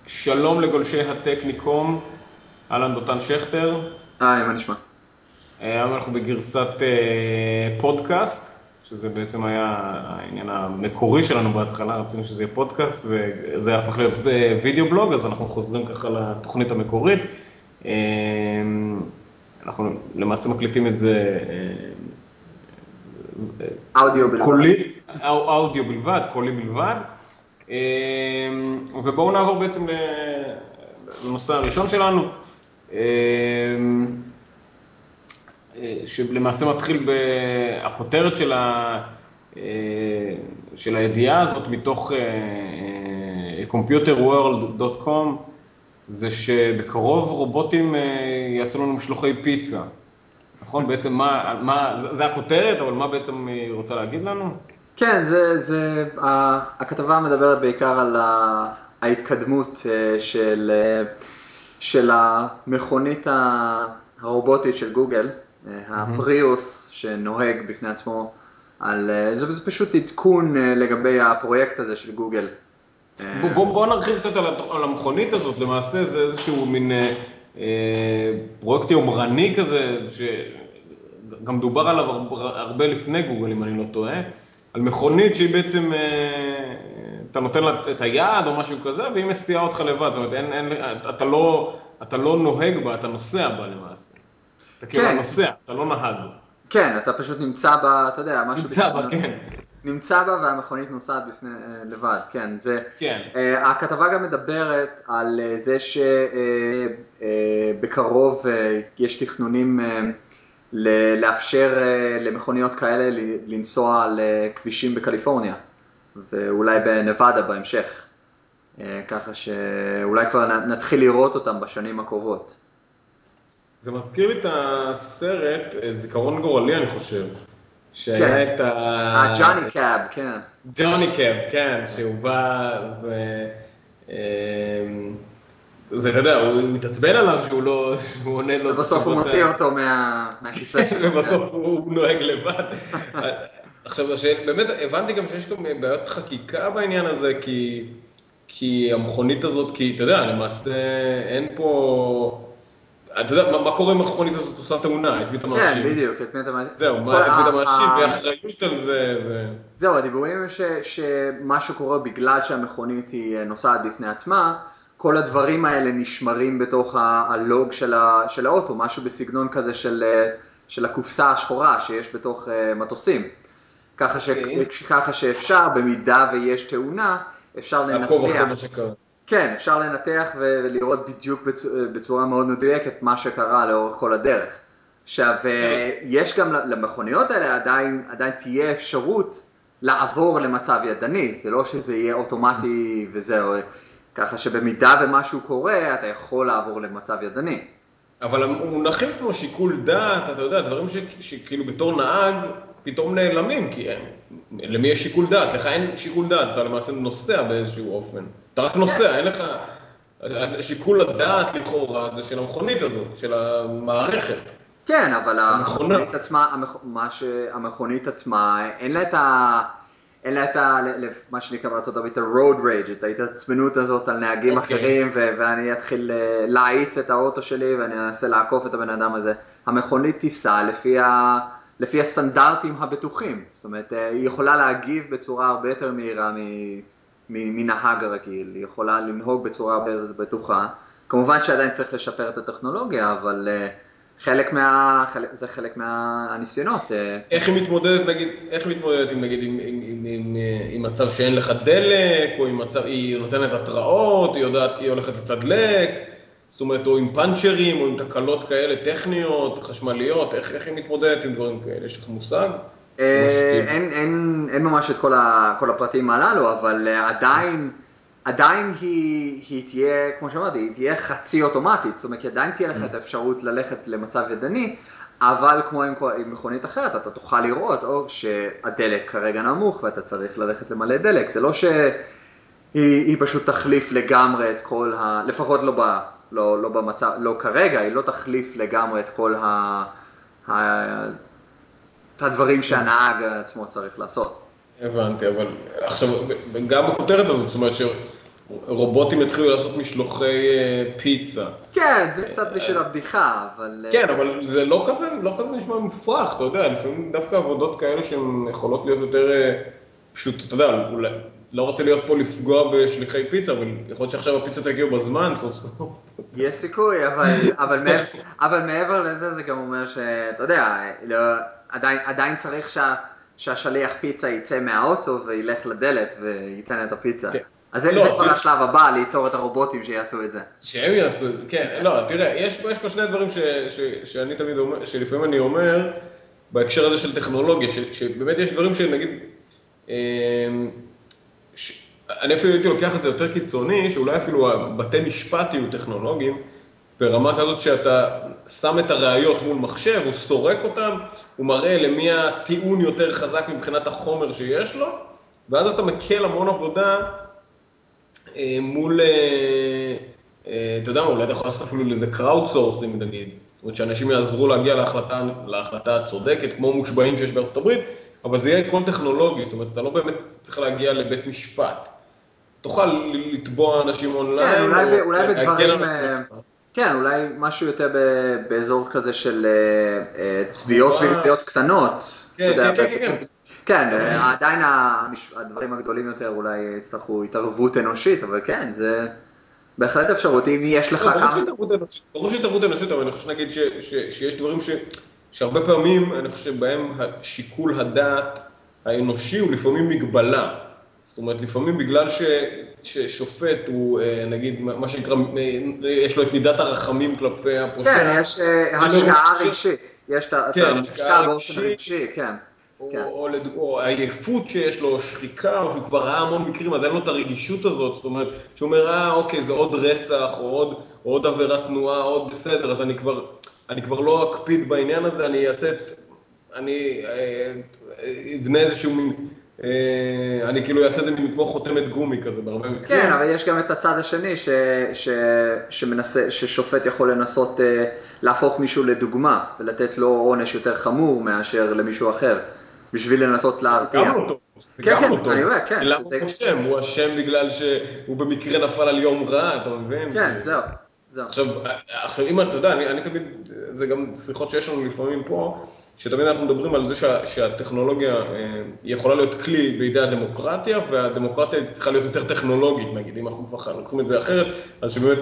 שלום לגולשי הטקניקום, אהלן דותן שכטר. היי, מה נשמע? היום אנחנו בגרסת פודקאסט, שזה בעצם היה העניין המקורי שלנו בהתחלה, רצינו שזה יהיה פודקאסט, וזה הפך להיות וידאו בלוג, אז אנחנו חוזרים ככה לתוכנית המקורית. אה, אנחנו למעשה מקליטים את זה אודיו בלבד. קולי, אודיו בלבד, קולי בלבד. ובואו נעבור בעצם לנושא הראשון שלנו, שלמעשה מתחיל בכותרת של הידיעה הזאת מתוך computerworld.com, זה שבקרוב רובוטים יעשו לנו משלוחי פיצה. נכון? בעצם זה הכותרת, אבל מה בעצם היא רוצה להגיד לנו? כן, הכתבה מדברת בעיקר על ההתקדמות של המכונית הרובוטית של גוגל, הפריוס שנוהג בפני עצמו, זה פשוט עדכון לגבי הפרויקט הזה של גוגל. בוא נרחיב קצת על המכונית הזאת, למעשה זה איזשהו מין פרויקט יומרני כזה, שגם דובר עליו הרבה לפני גוגל, אם אני לא טועה, על מכונית שהיא בעצם, אתה נותן לה את היד או משהו כזה, והיא מסיעה אותך לבד, זאת אומרת, אתה לא נוהג בה, אתה נוסע בה למעשה. אתה כאילו כן, הנוסע, אתה לא נהג. כן, אתה פשוט נמצא בה, אתה יודע, משהו נמצא בה, בסגנון, כן. נמצא בה והמכונית נוסעת בפני, לבד, כן, כן. הכתבה גם מדברת על זה שבקרוב יש תכנונים לאפשר למכוניות כאלה לנסוע על כבישים בקליפורניה, ואולי בנבדה בהמשך, ככה שאולי כבר נתחיל לראות אותם בשנים הקרובות. זה מזכיר לי את הסרט, את זיכרון גורלי, אני חושב, כן, שהיה את ג'וני קאב, כן. ג'וני קאב, כן, שהוא בא ואתה יודע, הוא התעצבן עליו שהוא עונה לו את ובסוף הוא התשובות, מוציא אותו מהכיסא שלו, כן. ובסוף הוא נוהג לבד. עכשיו, באמת הבנתי גם שיש גם בעיות חקיקה בעניין הזה, כי המכונית הזאת, כי אתה יודע, למעשה אין פה, אתה יודע, מה קורה אם המכונית הזאת עושה תאונה, את מי אתה כן, מאשים? בדיוק, את מי אתה... זהו, כל את מי אתה מאשים, מי האחריות על זה, זהו, הדיבורים הם שמה שקורה בגלל שהמכונית היא נוסעת בפני עצמה, כל הדברים האלה נשמרים בתוך הלוג של האוטו, משהו בסגנון כזה של הקופסה השחורה שיש בתוך מטוסים. אוקיי, ככה שאפשר, במידה ויש תאונה, אפשר לעקוב אחרי לנתח, מה שקרה. כן, אפשר לנתח ולראות בדיוק בצורה מאוד מדויקת מה שקרה לאורך כל הדרך. עכשיו, יש גם למכוניות האלה עדיין תהיה אפשרות לעבור למצב ידני, זה לא שזה יהיה אוטומטי וזהו, ככה שבמידה ומשהו קורה, אתה יכול לעבור למצב ידני. אבל המונחים כמו שיקול דעת, אתה יודע, דברים שכאילו בתור נהג פתאום נעלמים, כי למי יש שיקול דעת? לך אין שיקול דעת, אתה למעשה נוסע באיזשהו אופן. אתה רק כן, נוסע, אין לך... שיקול הדעת לכאורה זה של המכונית הזאת, של המערכת, כן, אבל המכונה. המכונית עצמה, המכונית עצמה, אין לה מה שנקרא בארצות הברית ה-road rage, את ההתעצבנות הזאת על נהגים אוקיי. אחרים, ואני אתחיל להאיץ את האוטו שלי, ואני אנסה לעקוף את הבן אדם הזה. המכונית תיסע לפי הסטנדרטים הבטוחים. זאת אומרת, היא יכולה להגיב בצורה הרבה יותר מהירה מנהג הרגיל, היא יכולה לנהוג בצורה הרבה יותר בטוחה. כמובן שעדיין צריך לשפר את הטכנולוגיה, אבל זה חלק מהניסיונות. איך היא מתמודדת, נגיד, איך היא מתמודדת עם, נגיד, עם מצב שאין לך דלק, או עם מצב, היא נותנת התראות, היא יודעת, היא הולכת לתדלק, זאת אומרת, או עם פאנצ'רים, או עם תקלות כאלה טכניות, חשמליות, איך היא מתמודדת עם דברים כאלה? יש לך מושג? או שכאילו... אין ממש את כל הפרטים הללו, אבל עדיין היא תהיה, כמו שאמרתי, היא תהיה חצי אוטומטית, זאת אומרת, עדיין תהיה לך את האפשרות ללכת למצב ידני, אבל כמו עם מכונית אחרת, אתה תוכל לראות או שהדלק כרגע נמוך ואתה צריך ללכת למלא דלק, זה לא שהיא פשוט תחליף לגמרי את כל לפחות לא במצב, לא כרגע, היא לא תחליף לגמרי את כל את הדברים שהנהג עצמו צריך לעשות. הבנתי, אבל עכשיו, גם בכותרת הזאת, זאת אומרת רובוטים התחילו לעשות משלוחי פיצה. כן, זה קצת בשביל הבדיחה, אבל... כן, אבל זה לא כזה נשמע מופרך, אתה יודע, לפעמים דווקא עבודות כאלה שהן יכולות להיות יותר פשוט, אתה יודע, אולי, לא רוצה להיות פה לפגוע בשליחי פיצה, אבל יכול להיות שעכשיו הפיצות יגיעו בזמן, סוף סוף. יש סיכוי, אבל מעבר לזה זה גם אומר שאתה יודע, לא, עדיין צריך שהשליח פיצה יצא מהאוטו וילך לדלת וייתן את הפיצה. כן. אז זה לא, כבר השלב הבא, ליצור את הרובוטים שיעשו את זה. שהם יעשו, כן, לא, תראה, יש פה שני דברים שאני תמיד אומר, שלפעמים אני אומר, בהקשר הזה של טכנולוגיה, שבאמת יש דברים שנגיד, אמ, אני אפילו הייתי לוקח את זה יותר קיצוני, שאולי אפילו הבתי משפט יהיו טכנולוגיים, ברמה כזאת שאתה שם את הראיות מול מחשב, הוא סורק אותם, הוא מראה למי הטיעון יותר חזק מבחינת החומר שיש לו, ואז אתה מקל המון עבודה מול, אתה יודע מה, אולי אתה יכול לעשות אפילו לזה crowd sourcing נגיד, זאת אומרת שאנשים יעזרו להגיע להחלטה הצודקת, כמו מושבעים שיש בארצות הברית, אבל זה יהיה עקרון טכנולוגי, זאת אומרת, אתה לא באמת צריך להגיע לבית משפט. תוכל לתבוע אנשים כן, אונליין, או אולי להגן בדברים, על עצמך. כן, אולי משהו יותר באזור כזה של תביעות תחבורה, מבצעיות קטנות, אתה כן, יודע, כן, כן, כן, כן. כן, אבל עדיין הדברים הגדולים יותר אולי יצטרכו התערבות אנושית, אבל כן, זה בהחלט אפשרות, אם יש לך לא, ברור כמה... שהתערבות אנושית, ברור שהתערבות אנושית, אבל אני חושב שנגיד שיש דברים שהרבה פעמים, אני חושב שבהם שיקול הדעת האנושי הוא לפעמים מגבלה. זאת אומרת, לפעמים בגלל ששופט הוא, נגיד, מה שנקרא, יש לו את מידת הרחמים כלפי כן, הפושע, יש זה השקעה מראש, רגשית, יש, אתה כן, השקעה מושקע באופן רגשית, רגשי, כן, כן. או עייפות שיש לו, או שחיקה, או שהוא כבר ראה המון מקרים, אז אין לו את הרגישות הזאת, זאת אומרת, שהוא אומר, אוקיי, זה עוד רצח, או עוד עבירת תנועה, עוד בסדר, אז אני כבר לא אקפיד בעניין הזה, אני אבנה איזשהו מין, אני כאילו אעשה את זה כמו חותמת גומי כזה, בהרבה כן, מקרים. אבל יש גם את הצד השני ששופט יכול לנסות להפוך מישהו לדוגמה ולתת לו עונש יותר חמור מאשר למישהו אחר, בשביל לנסות זה גם להרתיע. לא טוב, זה כן, גם כן, לא אני טוב. אומר, כן, למה שזה, הוא אשם? הוא אשם בגלל שהוא במקרה נפל על יום רע, אתה מבין? כן, זהו, זהו. עכשיו, עכשיו אם אתה יודע, אני תמיד, זה גם שיחות שיש לנו לפעמים פה, שתמיד אנחנו מדברים על זה שהטכנולוגיה היא יכולה להיות כלי בידי הדמוקרטיה, והדמוקרטיה צריכה להיות יותר טכנולוגית, נגיד, אם אנחנו כבר לוקחים את זה אחרת, אז שבאמת,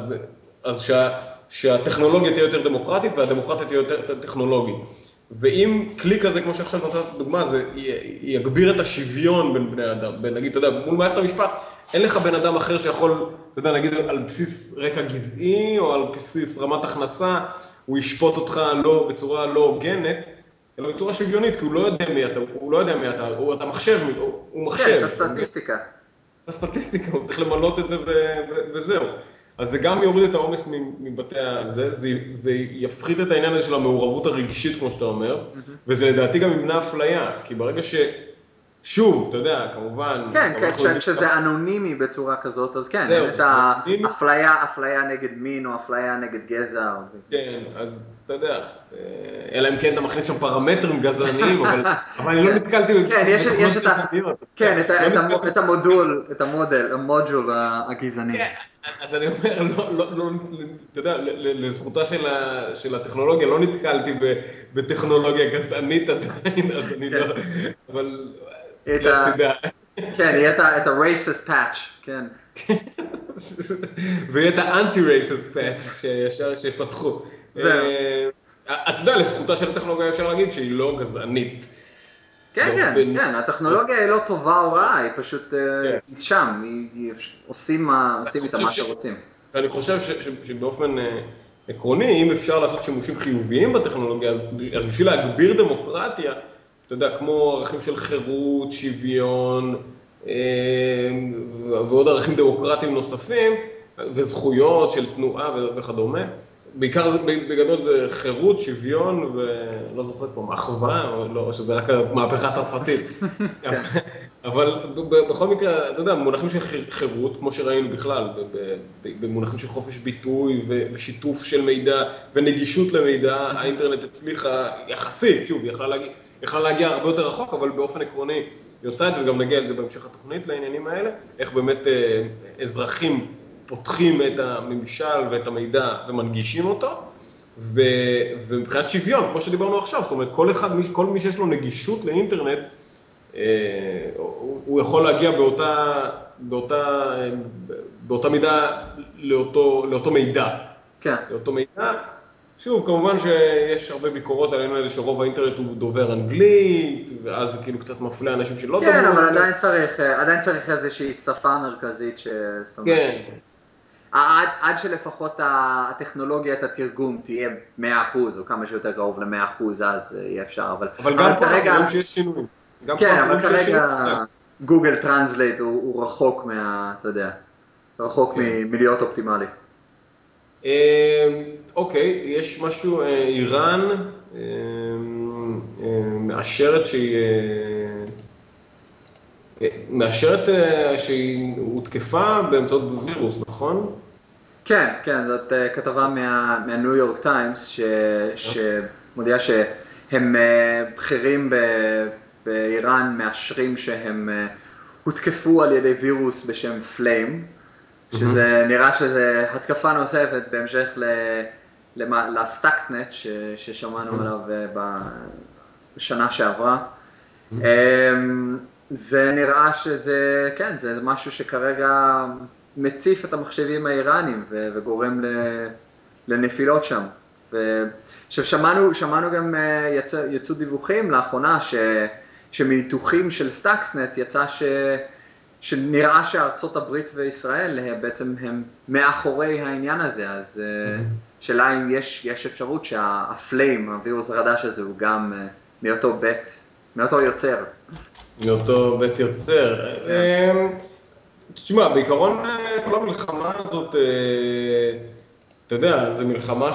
שהטכנולוגיה תהיה יותר דמוקרטית, והדמוקרטיה תהיה יותר טכנולוגית. ואם כלי כזה, כמו שעכשיו נתת דוגמה, זה יגביר את השוויון בין בני אדם, נגיד, אתה יודע, מול מערכת המשפט, אין לך בן אדם אחר שיכול, אתה יודע, נגיד, על בסיס רקע גזעי, או על בסיס רמת הכנסה, הוא ישפוט אותך לא, בצורה לא הוגנת, אלא בצורה שוויונית, כי הוא לא יודע מי אתה, הוא לא יודע מי אתה, אתה מחשב, הוא כן, את מחשב, אתה מבין? הסטטיסטיקה. הסטטיסטיקה, הוא צריך למלות את זה וזהו. אז זה גם יוריד את העומס מבתי הזה, זה יפחית את העניין הזה של המעורבות הרגשית, כמו שאתה אומר, וזה לדעתי גם ימנע אפליה, כי ברגע שוב, אתה יודע, כמובן, כן, גם אנחנו יודעים, כשזה אנונימי בצורה כזאת, אז כן, אין זהו, את זה אנונימי, האפליה נגד מין או אפליה נגד גזע. כן, אז אתה יודע, אלא אם כן אתה מכניס שם פרמטרים גזעניים, אבל אני לא כן, נתקלתי כן, בתוכנות יש גזעניות, אתה יודע, כן, לא נתקלתי. המודול הגזעני. כן, אז אני אומר, אתה יודע, לזכותה של הטכנולוגיה, לא נתקלתי בטכנולוגיה גזענית עדיין, אז אני כן, לא, אבל את לך ה... תדע. כן, יהיה את ה-racist patch, כן. ויהיה את האנטי-רייסס פאץ' שפתחו. זהו. אז אתה יודע, לזכותה של הטכנולוגיה אפשר להגיד שהיא לא גזענית. כן, כן, באופן... כן, הטכנולוגיה היא לא טובה או רעה, היא פשוט כן. היא שם, עושים איתה מה שרוצים. ואני חושב שבאופן עקרוני, אם אפשר לעשות שימושים חיוביים בטכנולוגיה, אז בשביל להגביר דמוקרטיה, אתה יודע, כמו ערכים של חירות, שוויון, אה, ועוד ערכים דמוקרטיים נוספים, וזכויות של תנועה וכדומה, בעיקר בגדול זה חירות, שוויון, ולא זוכר פה, אחווה, או לא, שזה רק המהפכה הצרפתית. כן, אבל בכל מקרה, אתה יודע, במונחים של חירות, כמו שראינו בכלל, במונחים של חופש ביטוי ושיתוף של מידע ונגישות למידע, האינטרנט הצליחה יחסית, שוב, יכלה להגיע הרבה יותר רחוק, אבל באופן עקרוני היא עושה את זה, וגם נגיע לזה בהמשך התוכנית לעניינים האלה, איך באמת אזרחים פותחים את הממשל ואת המידע ומנגישים אותו, ומבחינת שוויון, כמו שדיברנו עכשיו, זאת אומרת, כל מי שיש לו נגישות לאינטרנט, הוא יכול להגיע באותה מידה לאותו מידע. כן. לאותו מידע. שוב, כמובן שיש הרבה ביקורות עלינו על זה שרוב האינטרנט הוא דובר אנגלית, ואז זה כאילו קצת מפלה אנשים שלא דוברו כן, אנגלית. אבל עדיין צריך איזושהי שפה מרכזית זאת אומרת, כן. עד שלפחות הטכנולוגיית התרגום תהיה 100% או כמה שיותר קרוב ל-100%, אז יהיה אפשר, אבל גם פה אנחנו רואים שיש שינויים. גם פה כן, אנחנו אבל רואים שיש כרגע שינויים. גוגל טרנסלייט הוא רחוק אתה יודע, רחוק כן. מלהיות אופטימלי. אוקיי, יש משהו, איראן מאשרת שהיא הותקפה באמצעות וירוס, נכון? כן, כן, זאת כתבה מהניו יורק טיימס שמודיעה שהם בכירים באיראן מאשרים שהם הותקפו על ידי וירוס בשם פליים, שזה נראה שזה התקפה נוספת בהמשך לסטאקסנט ששמענו עליו בשנה שעברה. זה נראה שזה, כן, זה משהו שכרגע מציף את המחשבים האיראנים וגורם לנפילות שם. עכשיו שמענו גם, יצאו דיווחים לאחרונה שמניתוחים של סטאקסנט יצא שנראה שארצות הברית וישראל בעצם הם מאחורי העניין הזה, אז שאלה אם יש אפשרות שהפליים, הווירוס החדש הזה, הוא גם מאותו יוצר. מאותו בית יוצר. כן. תשמע, בעיקרון כל המלחמה הזאת, אתה יודע, זו מלחמה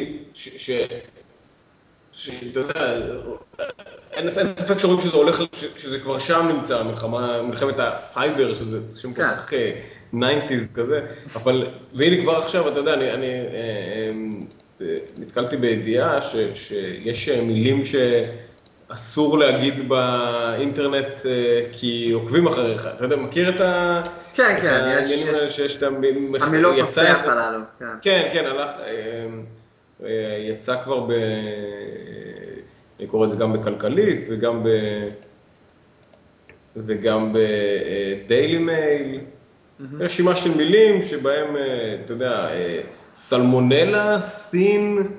אתה יודע, אין ספק שרואים שזה הולך, שזה כבר שם נמצא, מלחמת הסייבר, שזה שם כל כן. כך 90's כזה, אבל, והנה כבר עכשיו, אתה יודע, אני נתקלתי בידיעה שיש מילים שאסור להגיד באינטרנט כי עוקבים אחריך, אתה יודע, מכיר כן, את כן, העניינים האלה שיש את המילות יצא מפתח איזה, הללו, כן. כן, כן, יצא כבר אני קורא את זה גם בכלכליסט וגם בדיילי מייל. רשימה של מילים שבהם, אתה יודע, סלמונלה, סין,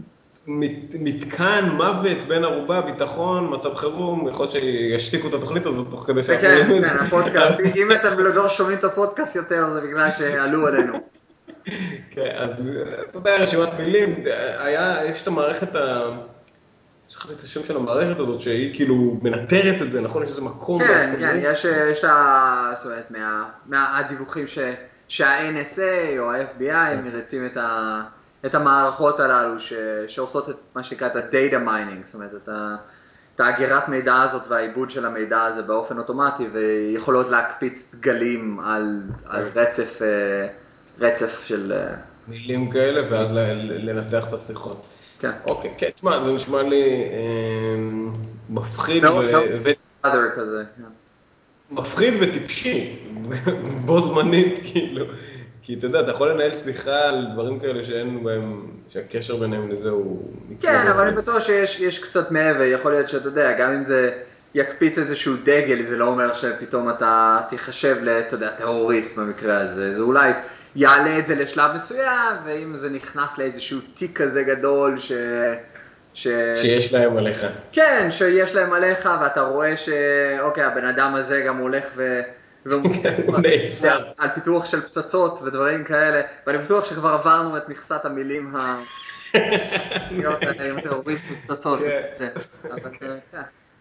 מתקן, מוות, בן ערובה, ביטחון, מצב חירום, יכול להיות שישתיקו את התוכנית הזאת תוך כדי שאנחנו כן, רואים את כן, זה. הפודקאסט, אם אתם לא שומעים את הפודקאסט יותר זה בגלל שעלו עלינו. כן, אז אתה יודע, רשימת מילים, יש את המערכת שכחתי את השם של המערכת הזאת, שהיא כאילו מנטרת את זה, נכון? יש איזה מקום כן, בארצות כן, הברית. יש זאת אומרת, מהדיווחים שה-NSA או ה-FBI מריצים את המערכות הללו שעושות את מה שנקרא את ה-data mining, זאת אומרת, את האגירת מידע הזאת והעיבוד של המידע הזה באופן אוטומטי, ויכולות להקפיץ דגלים על רצף של... מילים כאלה, ואז לנתח את השיחות. כן. אוקיי, כן, תשמע, זה נשמע לי מפחיד מאוד מאוד other כזה. כן. מפחיד וטיפשי, בו זמנית, כאילו. כי אתה יודע, אתה יכול לנהל שיחה על דברים כאלה שאין בהם, שהקשר ביניהם לזה הוא מקרי כן, אבל באופן. אני בטוח שיש קצת מעבר, יכול להיות שאתה יודע, גם אם זה יקפיץ איזשהו דגל, זה לא אומר שפתאום אתה תיחשב אתה יודע, טרוריסט במקרה הזה, זה אולי יעלה את זה לשלב מסוים, ואם זה נכנס לאיזשהו תיק כזה גדול ש... שיש להם עליך. כן, שיש להם עליך, ואתה רואה שאוקיי, הבן אדם הזה גם הולך הוא נעצר. על פיתוח של פצצות ודברים כאלה, ואני בטוח שכבר עברנו את מכסת המילים להיות עם טרוריסט ופצצות כן. וזה. אבל כן.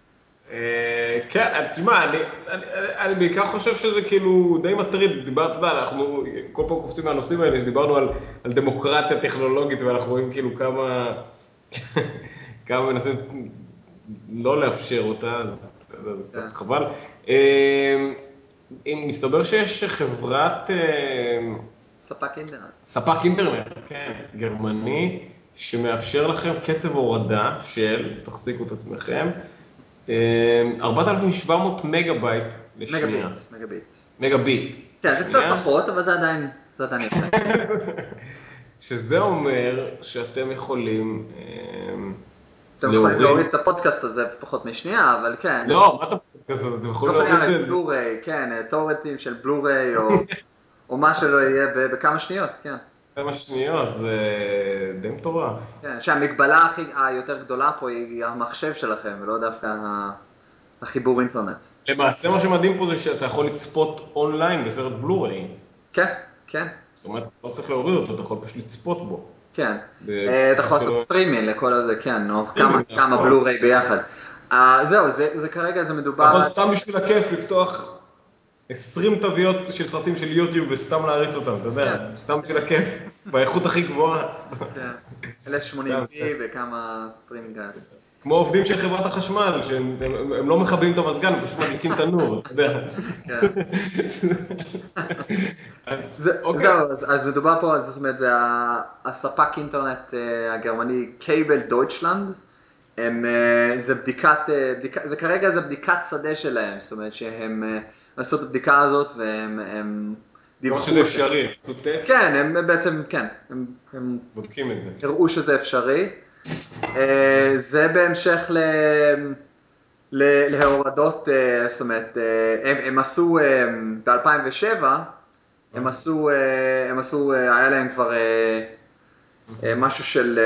כן, תשמע, אני בעיקר חושב שזה כאילו די מטריד, אתה יודע, אנחנו כל פעם קופצים מהנושאים האלה שדיברנו על דמוקרטיה טכנולוגית, ואנחנו רואים כאילו כמה מנסים לא לאפשר אותה, אז זה כן. קצת חבל. אם מסתבר שיש ספק אינטרנט. ספק אינטרנט, כן, גרמני, שמאפשר לכם קצב הורדה של, תחזיקו את עצמכם, 4,700 מגה בייט לשנייה. מגביט, מגביט. מגה ביט כן, זה קצת לשנייה. פחות, אבל זה עדיין יפה. שזה אומר שאתם יכולים אתם יכולים להוריד... להוריד את הפודקאסט הזה פחות משנייה, אבל כן, לא, מה אתה פודקאסט הזה? אתם אתם יכולים יכולים להוריד הרי את זה. בלו-ריי, כן, טורנטים של בלו-ריי או מה שלא יהיה בכמה שניות, כן. כמה שניות, זה די מטורף. כן, שהמגבלה היותר גדולה פה היא המחשב שלכם, ולא דווקא החיבור אינטרנט. למעשה מה שמדהים פה זה שאתה יכול לצפות אונליין בסרט בלו-ריי. כן, כן, זאת אומרת, אתה לא צריך להוריד אותו, אתה יכול פשוט לצפות בו. כן. אתה בכך יכול לעשות שלא... סטרימינג לכל הזה, כן, או סטרימינג, כמה נכון. בלו-ריי ביחד. זהו, זה כרגע זה אתה מדובר יכול על... סתם בשביל הכיף לפתוח 20 תוויות של סרטים של יוטיוב וסתם להריץ אותם, אתה יודע, כן, סתם בשביל הכיף, באיכות הכי גבוהה. כן. סתם, 1080p וכמה סטרימינג כאלה. כמו עובדים של חברת החשמל, שהם לא מכבים את המזגן, הם פשוט מדליקים את הנור, אתה יודע. כן. אוקיי, זהו, אז מדובר פה, זאת אומרת, זה הספק אינטרנט הגרמני קייבל דויטשלנד. זה זה כרגע זה בדיקת שדה שלהם, זאת אומרת שהם עשו את הבדיקה הזאת והם כמו שזה דיווחו, אפשרי, פשוט טסט, כן, הם בעצם, כן, הם בודקים את זה. הראו שזה אפשרי. זה בהמשך להורדות, זאת אומרת, הם עשו ב-2007, הם עשו, היה להם כבר משהו של,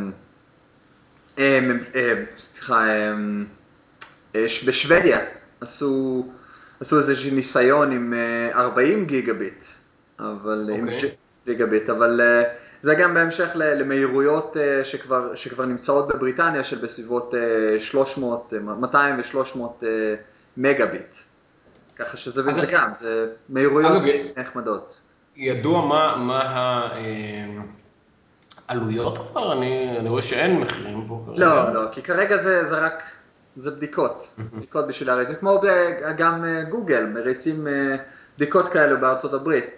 סליחה, בשוודיה עשו איזשהו ניסיון עם 40 גיגה ביט, אבל עם אוקיי. גיגה ביט, אבל זה גם בהמשך למהירויות שכבר נמצאות בבריטניה של בסביבות 200 ו-300 מגה ביט. ככה שזה אגב, זה גם, זה מהירויות אגב, נחמדות. ידוע מה העלויות כבר? אני רואה שאין מחירים פה כרגע. לא, כי כרגע זה רק, זה בדיקות, בדיקות בשביל להריץ. זה כמו גם גוגל, מריצים בדיקות כאלו בארצות הברית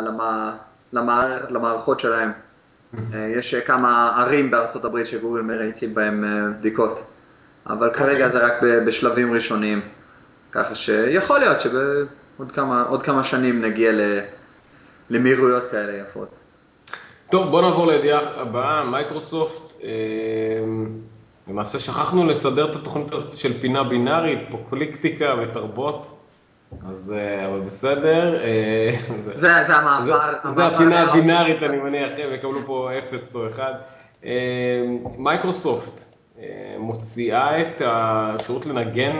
למערכות שלהם. יש כמה ערים בארצות הברית שגוגל מריצים בהם בדיקות, אבל כרגע אוקיי. זה רק בשלבים ראשוניים. ככה שיכול להיות עוד כמה שנים נגיע למהירויות כאלה יפות. טוב, בוא נעבור לידיעה הבאה, מייקרוסופט. למעשה שכחנו לסדר את התוכנית הזאת של פינה בינארית, פופוליקטיקה ותרבות, אז אבל בסדר. זה זה המעבר הפינה לאאוטלוק. הבינארית, אני מניח, הם יקבלו פה 0 או 1. מייקרוסופט מוציאה את האפשרות לנגן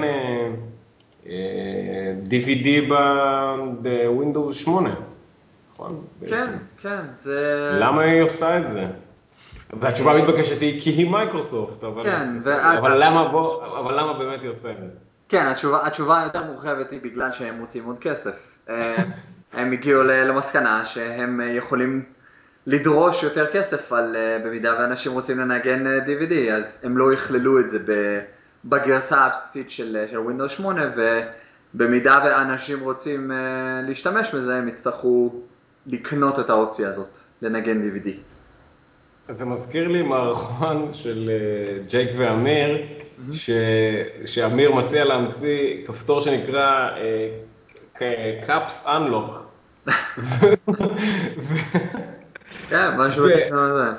DVD בווינדוס 8, נכון? בעצם. כן, כן, זה... למה היא עושה את זה? והתשובה המתבקשת היא כי היא מייקרוסופט, אבל כן, בסדר. אבל למה באמת היא עושה את זה? כן, התשובה היותר מורחבת היא בגלל שהם רוצים עוד כסף. הם הגיעו למסקנה שהם יכולים לדרוש יותר כסף במידה ואנשים רוצים לנגן DVD, אז הם לא יכללו את זה בגרסה הבסיסית של Windows 8, ובמידה ואנשים רוצים להשתמש בזה, הם יצטרכו לקנות את האופציה הזאת, לנגן DVD. זה מזכיר לי מערכון של ג'ייק ואמיר, שאמיר מציע להמציא כפתור שנקרא Caps Unlock. כן, משהו בסגנון הזה.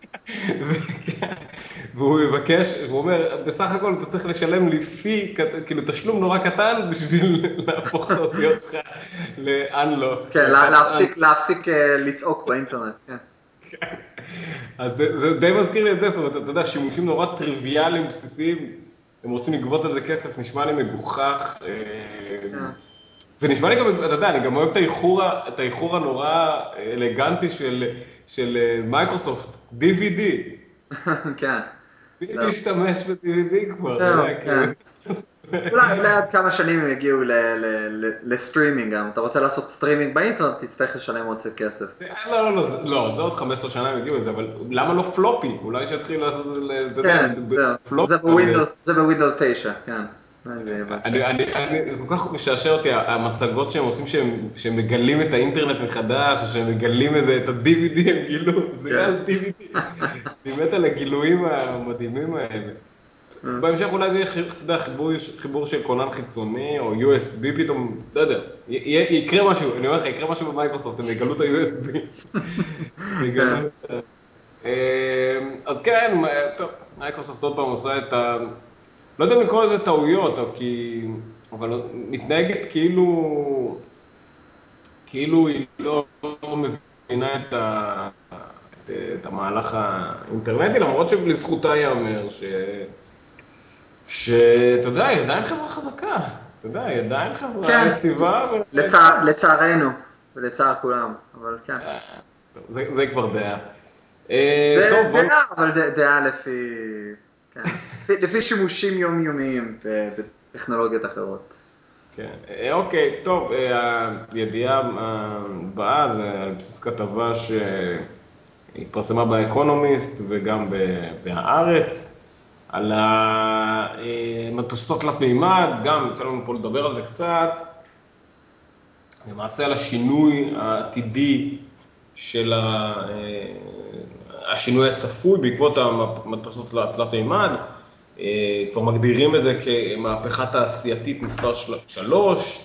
והוא מבקש, והוא אומר, בסך הכל אתה צריך לשלם לי פי, כאילו תשלום נורא קטן בשביל להפוך את האותיות שלך ל-unlock, כן, ל-caps unlock. להפסיק לצעוק באינטרנט, כן. אז זה די מזכיר לי את זה, זאת אומרת, אתה יודע, שימושים נורא טריוויאליים, בסיסיים, הם רוצים לגבות על זה כסף, נשמע לי מגוחך. כן. ונשמע לי גם, אתה יודע, אני גם אוהב את האיחור הנורא אלגנטי של מייקרוסופט, DVD. כן, מי זהו. משתמש ב-DVD כבר, אתה זהו, יודע, כאילו. כן. אולי עוד כמה שנים הם יגיעו לסטרימינג גם. אתה רוצה לעשות סטרימינג באינטרנט, תצטרך לשלם עוד קצת כסף. לא, זה עוד 15 שנה הם הגיעו לזה, אבל למה לא פלופי? אולי שיתחילו לעשות את זה, אתה יודע, כן, זהו. פלופי. זה בווינדוס 9, כן. אולי זה יהיה בהמשך. אני כל כך משעשע אותי, המצגות שהם עושים, שהם מגלים את האינטרנט מחדש, או שהם מגלים את ה-DVD הם גילו, זה יהיה כן. על DVD. אני מת על הגילויים המדהימים האלה. בהמשך אולי זה יהיה אתה יודע, חיבור של כונן חיצוני, או USB פתאום, לא יודע, יקרה משהו, אני אומר לך, יקרה משהו במייקרוסופט, הם יגלו את ה-USB. יגלו את אז כן, טוב, מייקרוסופט עוד פעם עושה את ה... לא יודע אם לקרוא לזה טעויות, אבל מתנהגת כאילו היא לא מבינה את המהלך האינטרנטי, למרות שלזכותה ייאמר שאתה יודע, היא עדיין חברה חזקה, אתה יודע, היא עדיין חברה כן, יציבה, וכן, לצערנו, ולצער כולם, אבל כן. זה כבר דעה. זה טוב, בוא... דעה, אבל דעה כן, לפי שימושים יומיומיים בטכנולוגיות אחרות. כן, אוקיי, טוב, הידיעה הבאה זה על בסיס כתבה שהתפרסמה באקונומיסט וגם בהארץ, על המדפסות תלת מימד, גם יצא לנו פה לדבר על זה קצת, למעשה על השינוי העתידי של השינוי הצפוי בעקבות המדפסות תלת מימד, כבר מגדירים את זה כמהפכה תעשייתית מספר 3,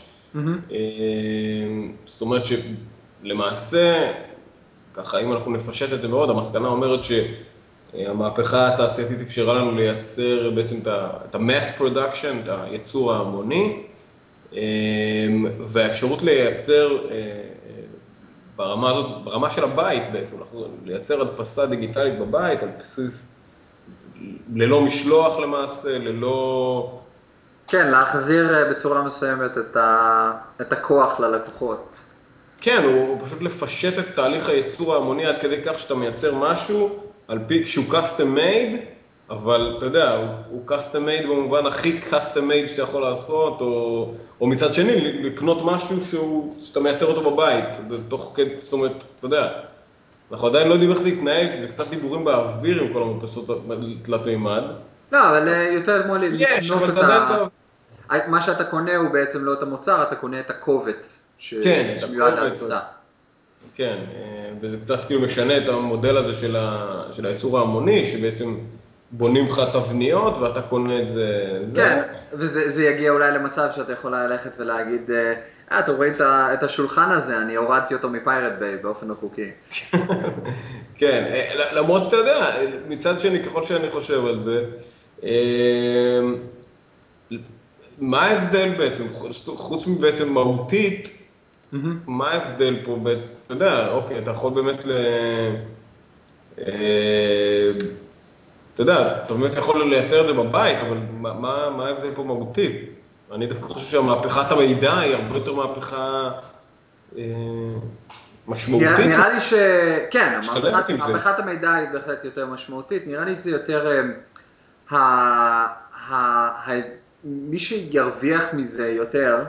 זאת אומרת שלמעשה, ככה אם אנחנו נפשט את זה מאוד, המסקנה אומרת שהמהפכה התעשייתית אפשרה לנו לייצר בעצם את ה-mass production, את הייצור ההמוני, והאפשרות לייצר ברמה הזאת, ברמה של הבית בעצם, לייצר הדפסה דיגיטלית בבית על בסיס ללא משלוח למעשה, ללא... כן, להחזיר בצורה מסוימת את הכוח ללקוחות. כן, הוא פשוט לפשט את תהליך הייצור ההמוני עד כדי כך שאתה מייצר משהו על פי שהוא custom made, אבל אתה יודע, הוא custom made במובן הכי custom made שאתה יכול לעשות, או מצד שני, לקנות משהו שאתה מייצר אותו בבית, תוך כדי, זאת אומרת, אתה יודע, אנחנו עדיין לא יודעים איך זה יתנהל, כי זה קצת דיבורים באוויר עם כל המדפסות תלת מימד. לא, אבל יותר כמו יש, לקנות אבל את אתה עדיין מה שאתה קונה הוא בעצם לא את המוצר, אתה קונה את הקובץ כן, את שמיועד הקובץ, להדפסה. כן, וזה קצת כאילו משנה את המודל הזה של הייצור ההמוני, שבעצם בונים לך תבניות ואתה קונה את זה. כן, וזה יגיע אולי למצב שאתה יכול ללכת ולהגיד, אתם רואים את השולחן הזה, אני הורדתי אותו מפיירט ביי באופן לא חוקי. כן, למרות שאתה יודע, מצד שני, ככל שאני חושב על זה, אה, מה ההבדל בעצם, חוץ מבעצם מהותית, מה ההבדל פה, אתה יודע, אוקיי, אתה יכול באמת אה, אתה יודע, אתה באמת יכול לייצר את זה בבית, אבל מה ההבדל פה מהותית? אני דווקא חושב שהמהפכת המידע היא הרבה יותר מהפכה אה, משמעותית, נראה לי כן, משתלבת עם זה. מהפכת המידע היא בהחלט יותר משמעותית, נראה לי שזה יותר, ה- מי שירוויח מזה יותר,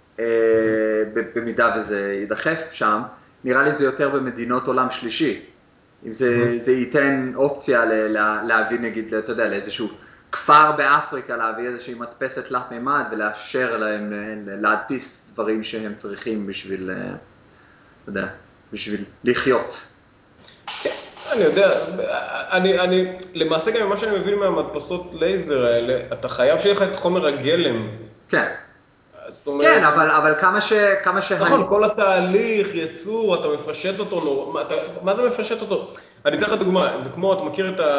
במידה וזה יידחף שם, נראה לי זה יותר במדינות עולם שלישי. אם זה ייתן אופציה להביא נגיד, אתה יודע, לאיזשהו כפר באפריקה, להביא איזושהי מדפסת תלת מימד ולאפשר להם להדפיס דברים שהם צריכים בשביל, אתה יודע, בשביל לחיות. אני יודע, למעשה גם ממה שאני מבין מהמדפסות לייזר האלה, אתה חייב שיהיה לך את חומר הגלם. כן, זאת כן, אומרת, כמה נכון, כל התהליך, ייצור, אתה מפשט אותו, מה זה מפשט אותו? אני אתן לך דוגמה, זה כמו, אתה מכיר את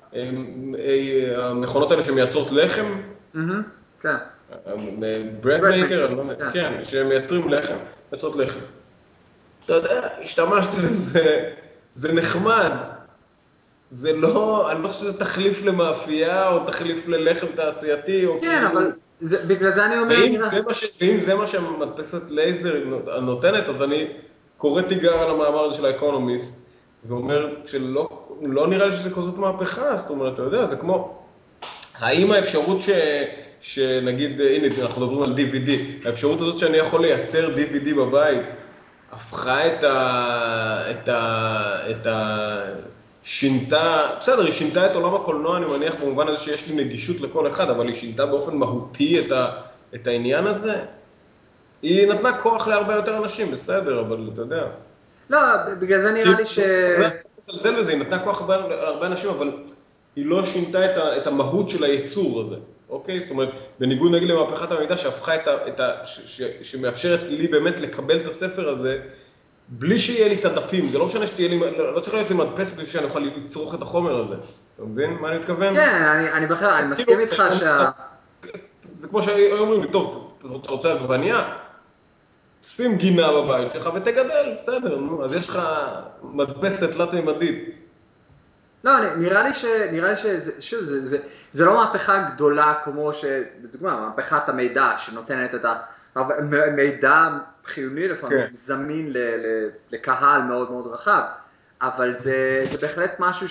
המכונות האלה שמייצרות לחם? כן, ברד bread מייקר, maker, אני לא יודע, כן. כן, שמייצרים לחם, מייצרות לחם. אתה יודע, השתמשתי בזה, זה נחמד, זה לא, אני לא חושב שזה תחליף למאפייה, או תחליף ללחם תעשייתי, או כן, אבל כאילו, בגלל זה אני אומר, ואם נראה. זה מה שהמדפסת לייזר נותנת, אז אני קורא תיגר על המאמר הזה של האקונומיסט, ואומר שלא נראה לי שזה כזאת מהפכה, זאת אומרת, אתה יודע, זה כמו, האם האפשרות שנגיד, הנה, אנחנו מדברים על DVD, האפשרות הזאת שאני יכול לייצר DVD בבית, הפכה שינתה, בסדר, היא שינתה את עולם הקולנוע, אני מניח, במובן הזה שיש לי נגישות לכל אחד, אבל היא שינתה באופן מהותי את העניין הזה. היא נתנה כוח להרבה יותר אנשים, בסדר, אבל אתה יודע. לא, בגלל זה נראה כאילו, לי אתה לא יכול לזלזל בזה, היא נתנה כוח להרבה אנשים, אבל היא לא שינתה את המהות של היצור הזה, אוקיי? זאת אומרת, בניגוד נגיד למהפכת המידע שהפכה שמאפשרת לי באמת לקבל את הספר הזה, בלי שיהיה לי את הדפים, זה לא משנה שתהיה לי, לא צריך להיות לי מדפסת בשביל שאני אוכל לצרוך את החומר הזה. אתה מבין מה אני מתכוון? כן, אני בכלל, אני כאילו, מסכים איתך זה כמו שהיו אומרים לי, טוב, אתה רוצה עגבנייה? שים גינה בבית שלך ותגדל, בסדר, נו, אז יש לך מדפסת תלת-ממדית. לא, נראה לי שוב, זה לא מהפכה גדולה כמו לדוגמה, מהפכת המידע שנותנת את המידע חיוני לפעמים, כן. זמין לקהל מאוד מאוד רחב, אבל זה בהחלט משהו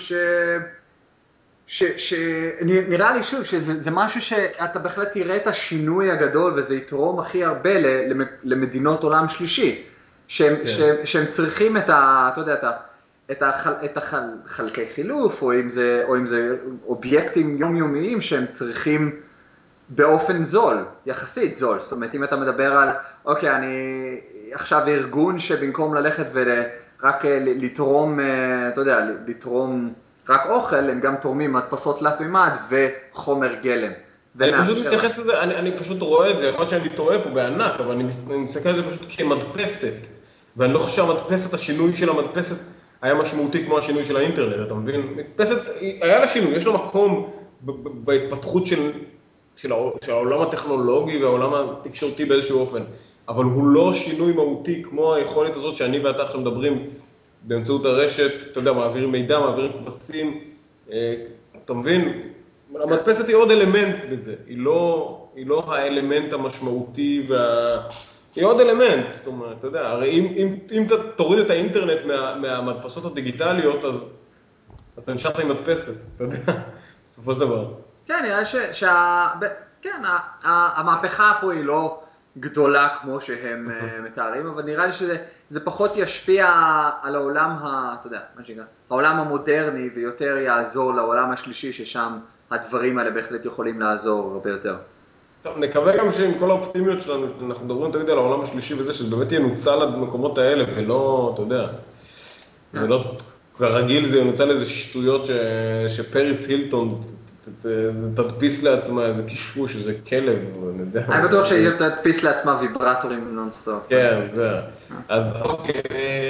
נראה לי שוב שזה משהו שאתה בהחלט תראה את השינוי הגדול וזה יתרום הכי הרבה למדינות עולם שלישי, כן. שהם צריכים אתה יודע, את החלקי חילוף, או אם זה אובייקטים יומיומיים שהם צריכים באופן זול, יחסית זול. זאת אומרת, אם אתה מדבר על, אוקיי, אני עכשיו ארגון שבמקום ללכת ורק לתרום, אתה יודע, לתרום רק אוכל, הם גם תורמים מדפסות תלת מימד וחומר גלם. אני פשוט ומאפשר לה. מתייחס לזה, אני פשוט רואה את זה, יכול להיות שאני טועה פה בענק, אבל אני מסתכל על זה פשוט כמדפסת. ואני לא חושב שהמדפסת, השינוי של המדפסת היה משמעותי כמו השינוי של האינטרנט, אתה מבין? מדפסת, היה לה שינוי, יש לה מקום בהתפתחות של העולם הטכנולוגי והעולם התקשורתי באיזשהו אופן, אבל הוא לא שינוי מהותי כמו היכולת הזאת שאני ואתה עכשיו מדברים באמצעות הרשת, אתה יודע, מעבירים מידע, מעבירים קבצים, אתה מבין? המדפסת היא עוד אלמנט בזה, היא לא האלמנט המשמעותי היא עוד אלמנט, זאת אומרת, אתה יודע, הרי אם אתה תוריד את האינטרנט מהמדפסות הדיגיטליות, אז אתה נשארת עם מדפסת, אתה יודע, בסופו של דבר. כן, נראה כן, המהפכה פה היא לא גדולה כמו שהם מתארים, אבל נראה לי שזה פחות ישפיע על העולם, אתה יודע, מה שנקרא, העולם המודרני, ויותר יעזור לעולם השלישי, ששם הדברים האלה בהחלט יכולים לעזור הרבה יותר. טוב, נקווה גם שעם כל האופטימיות שלנו, אנחנו מדברים תמיד על העולם השלישי וזה, שזה באמת ינוצל במקומות האלה, ולא, אתה יודע, כן. ולא כרגיל זה ינוצל איזה שטויות שפריס הילטון תדפיס לעצמה איזה קשקוש, איזה כלב, אני יודע. אני בטוח שהיא תדפיס לעצמה ויברטורים נונסטופ. כן, זה. אז אוקיי,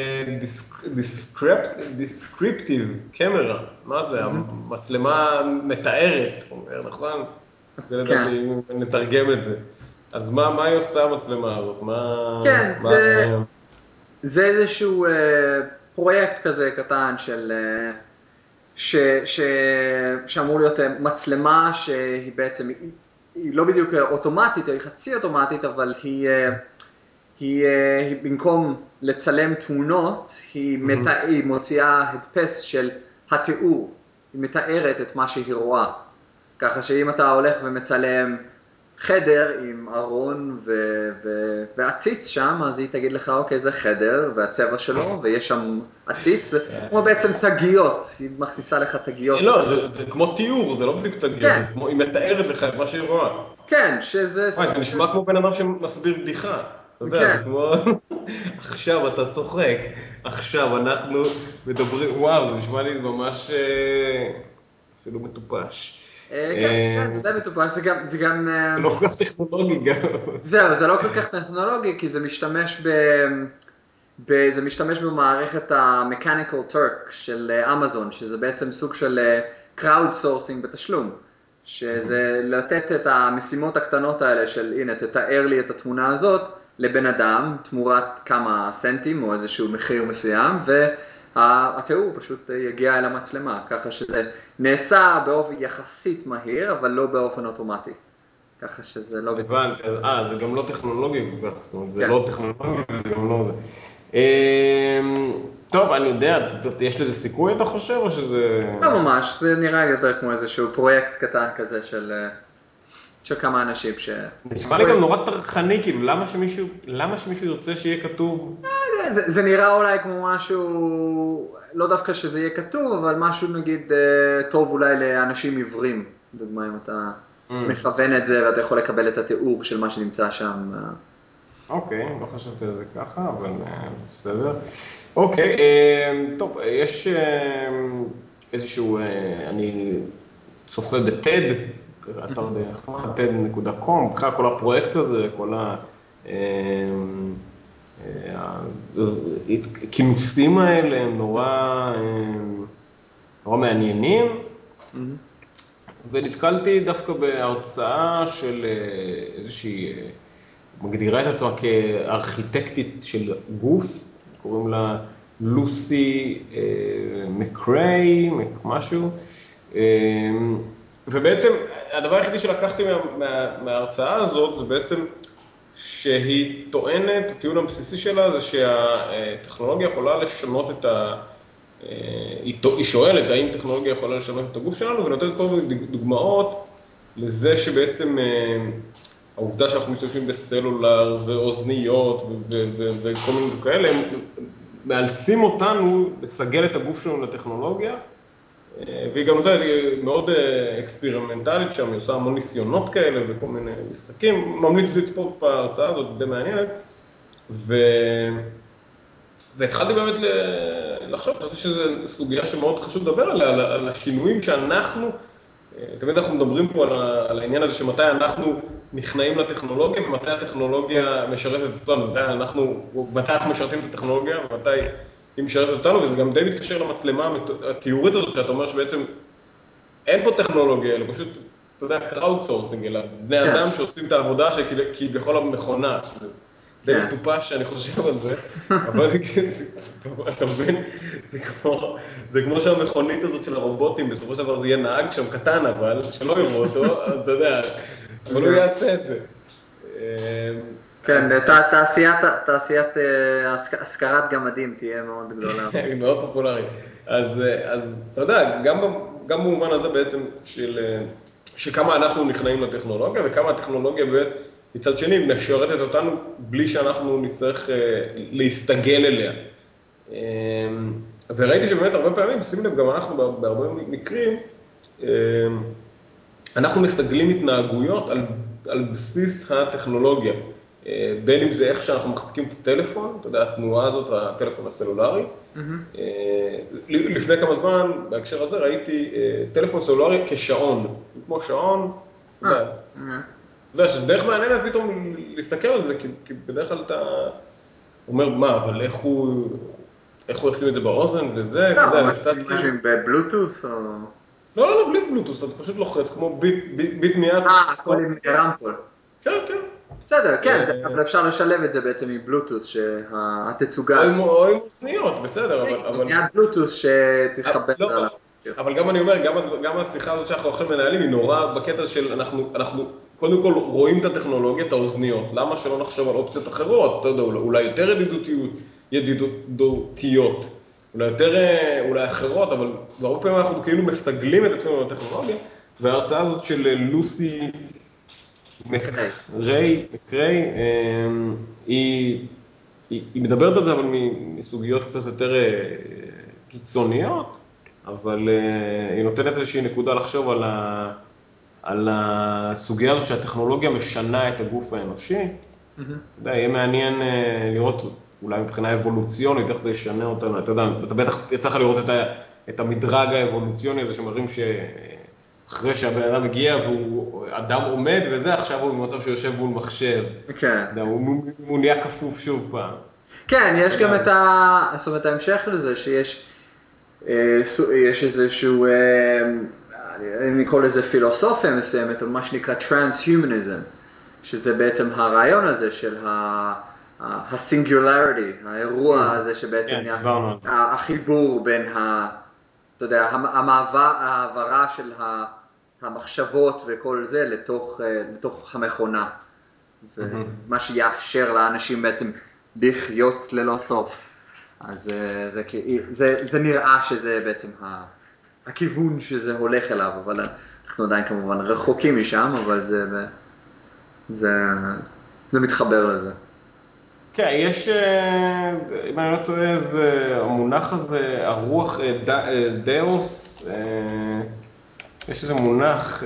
דיסקריפטיב קמרה, מה זה? המצלמה מתארת, אומר, נכון? זה כן. לדעתי, אם נתרגם את זה. אז מה היא עושה המצלמה הזאת? כן, מה הרעיון? זה איזשהו פרויקט כזה קטן ש, ש, שאמור להיות מצלמה שהיא בעצם, היא לא בדיוק אוטומטית, היא חצי אוטומטית, אבל היא במקום לצלם תמונות, היא מוציאה הדפס של התיאור, היא מתארת את מה שהיא רואה. ככה שאם אתה הולך ומצלם חדר עם ארון ועציץ שם, אז היא תגיד לך, אוקיי, זה חדר, והצבע שלו, ויש שם עציץ, זה כמו בעצם תגיות, היא מכניסה לך תגיות. לא, זה כמו תיאור, זה לא בדיוק תגיות, כן, היא מתארת לך את מה שהיא רואה. כן, שזה וואי, זה סוג של... נשמע כמו בן אדם שמסביר בדיחה. אתה יודע, כן, זה כמו... עכשיו אתה צוחק, עכשיו אנחנו מדברים, וואו, זה נשמע לי ממש אפילו מטופש. כן, כן, זה די מטופש, זה גם, זה לא כל כך טכנולוגי גם. זהו, זה לא כל כך טכנולוגי, כי זה משתמש במערכת ה-Mechanical Turk של אמזון, שזה בעצם סוג של crowd sourcing בתשלום, שזה לתת את המשימות הקטנות האלה של הנה תתאר לי את התמונה הזאת לבן אדם תמורת כמה סנטים או איזשהו מחיר מסוים, והתיאור פשוט יגיע אל המצלמה, ככה שזה נעשה באופן יחסית מהיר אבל לא באופן אוטומטי, ככה שזה לא בדיוק. הבנתי, זה גם לא טכנולוגי כל כך, זאת אומרת, זה כן. לא טכנולוגי וזה גם לא זה. טוב, אני יודע, יש לזה סיכוי אתה חושב, או שזה... לא ממש, זה נראה יותר כמו איזשהו פרויקט קטן כזה של כמה אנשים נשמע לי גם נורא טרחני, כאילו, למה שמישהו ירצה שיהיה כתוב... זה נראה אולי כמו משהו, לא דווקא שזה יהיה כתוב, אבל משהו נגיד טוב אולי לאנשים עיוורים. דוגמה אם אתה מכוון את זה ואתה יכול לקבל את התיאור של מה שנמצא שם. אוקיי, לא חשבתי על זה ככה, אבל בסדר. אוקיי, טוב, איזשהו, אני צופה בטד, אתר די נחמד, TED.com, בכלל כל הפרויקט הזה, כל הכינוסים האלה הם נורא מעניינים, ונתקלתי דווקא בהרצאה של איזושהי, מגדירה את עצמה כארכיטקטית של גוף, קוראים לה לוסי מקריי, משהו, ובעצם הדבר היחידי שלקחתי מההרצאה הזאת זה בעצם שהיא טוענת, הטיעון הבסיסי שלה זה שהטכנולוגיה יכולה לשנות את היא שואלת האם טכנולוגיה יכולה לשנות את הגוף שלנו, ונותנת כל מיני דוגמאות לזה שבעצם העובדה שאנחנו משתמשים בסלולר ואוזניות וכל מיני כאלה, הם מאלצים אותנו לסגל את הגוף שלנו לטכנולוגיה, והיא גם נותנת, היא מאוד אקספרימנטלית שם, היא עושה המון ניסיונות כאלה וכל מיני משחקים, ממליץ לצפות בהרצאה הזאת, די מעניינת, והתחלתי באמת לחשוב, אני חושב שזו סוגיה שמאוד חשוב לדבר עליה, על השינויים שאנחנו, תמיד אנחנו מדברים פה על העניין הזה שמתי אנחנו נכנעים לטכנולוגיה ומתי הטכנולוגיה משרתת אותנו, מתי אנחנו משרתים את הטכנולוגיה ומתי היא משרתת אותנו, וזה גם די מתקשר למצלמה התיאורית הזאת, שאתה אומר שבעצם אין פה טכנולוגיה, אלא פשוט, אתה יודע, crowd sourcing, אלא בני אדם שעושים את העבודה שכביכול המכונה, די מטופש שאני חושב על זה, אבל אתה מבין, זה כמו שהמכונית הזאת של הרובוטים, בסופו של דבר זה יהיה נהג שם קטן, אבל שלא יראו אותו, אתה יודע, אבל הוא יעשה את זה. כן, תעשיית השכרת גמדים תהיה מאוד גדולה. היא מאוד פופולרית. אז אתה יודע, גם במובן הזה בעצם שכמה אנחנו נכנעים לטכנולוגיה, וכמה הטכנולוגיה מצד שני משרתת אותנו בלי שאנחנו נצטרך להסתגל אליה. וראיתי שבאמת הרבה פעמים, שים לב, גם אנחנו בהרבה מקרים, אנחנו מסתגלים התנהגויות על בסיס הטכנולוגיה. בין אם זה איך שאנחנו מחזיקים את הטלפון, אתה יודע, התנועה הזאת, הטלפון הסלולרי. לפני כמה זמן, בהקשר הזה, ראיתי טלפון סלולרי כשעון. כמו שעון, אתה יודע, שזה דרך מעניינת פתאום להסתכל על זה, כי בדרך כלל אתה אומר, מה, אבל איך הוא ישים את זה באוזן וזה, אתה יודע, משהו עם בלוטוס או... לא, בלי בלוטוס, אתה פשוט לוחץ, כמו ביט מיד. הכל עם רמפול. כן, כן. בסדר, כן, אבל אפשר לשלב את זה בעצם עם בלוטוס, שהתצוגה... או עם אוזניות, בסדר, אבל... אוזניית בלוטוס שתחבר לא, על... אבל גם אני אומר, גם השיחה הזאת שאנחנו עכשיו מנהלים, היא נורא בקטע של אנחנו קודם כל רואים את הטכנולוגיה, את האוזניות, למה שלא נחשוב על אופציות אחרות, אתה יודע, אולי יותר ידידותיות, אולי אחרות, אבל הרבה פעמים אנחנו כאילו מסתגלים את עצמנו לטכנולוגיה, וההרצאה הזאת של לוסי מקריי, היא מדברת על זה, אבל מסוגיות קצת יותר קיצוניות, אבל היא נותנת איזושהי נקודה לחשוב על הסוגיה הזו שהטכנולוגיה משנה את הגוף האנושי. אתה יודע, יהיה מעניין לראות אולי מבחינה אבולוציונית, איך זה ישנה אותנו. אתה יודע, אתה בטח יצא לך לראות את המדרג האבולוציוני הזה שמראים אחרי שהבן אדם הגיע והוא אדם עומד וזה, עכשיו הוא במצב שהוא יושב מול מחשב. כן. הוא נהיה כפוף שוב פעם. כן, יש גם זאת אומרת, ההמשך לזה שיש איזשהו, אני קורא לזה פילוסופיה מסוימת, או מה שנקרא טרנס-הומניזם, שזה בעצם הרעיון הזה של הסינגולריטי, האירוע הזה שבעצם החיבור בין אתה יודע, העברה של המחשבות וכל זה לתוך המכונה. ומה שיאפשר לאנשים בעצם לחיות ללא סוף. אז זה נראה שזה בעצם הכיוון שזה הולך אליו, אבל אנחנו עדיין כמובן רחוקים משם, אבל זה מתחבר לזה. כן, יש, אם אני לא טועה, המונח הזה, הרוח דאוס, יש איזה מונח,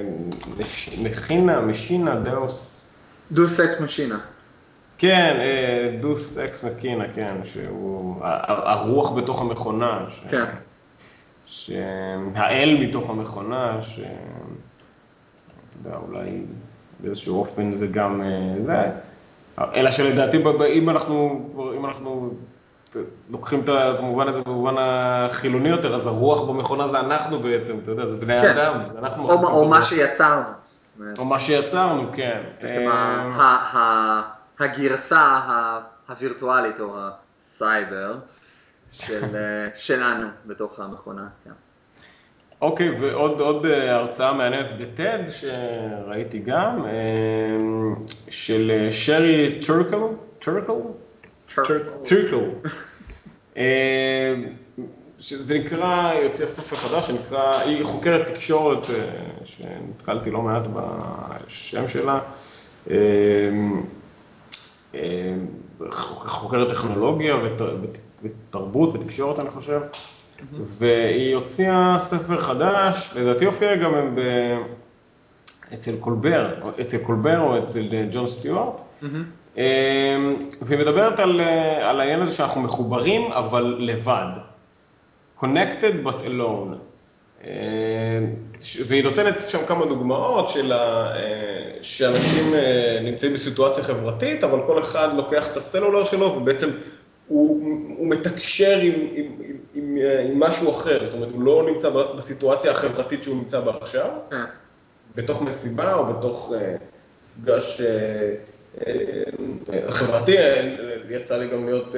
משינה, דאוס. דוס אקס משינה. כן, דוס אקס מקינה, כן, שהוא הרוח בתוך המכונה. כן. האל מתוך המכונה, אתה יודע, אולי באיזשהו אופן זה גם זה, אלא שלדעתי, אם אנחנו לוקחים את המובן הזה במובן החילוני יותר, אז הרוח במכונה זה אנחנו בעצם, אתה יודע, זה בני כן. אדם, זה אנחנו מכניסים את או מה הרוח. שיצרנו. זאת אומרת, או מה שיצרנו, כן. בעצם הגרסה הווירטואלית או הסייבר שלנו בתוך המכונה. כן. אוקיי, ועוד הרצאה מעניינת בטד שראיתי גם, של שרי טורקל? טורקל. שזה נקרא, יוצא ספר חדש, שנקרא, היא חוקרת תקשורת, שנתקלתי לא מעט בשם שלה, חוקרת טכנולוגיה ותרבות ותקשורת, אני חושב, והיא הוציאה ספר חדש, לדעתי הופיע גם אצל קולבר או אצל ג'ון סטיוארט, והיא מדברת על העניין הזה שאנחנו מחוברים, אבל לבד. Connected but alone. והיא נותנת שם כמה דוגמאות שאנשים נמצאים בסיטואציה חברתית, אבל כל אחד לוקח את הסלולר שלו ובעצם הוא מתקשר עם משהו אחר. זאת אומרת, הוא לא נמצא בסיטואציה החברתית שהוא נמצא בה עכשיו, בתוך מסיבה או בתוך מפגש חברתי. יצא לי גם להיות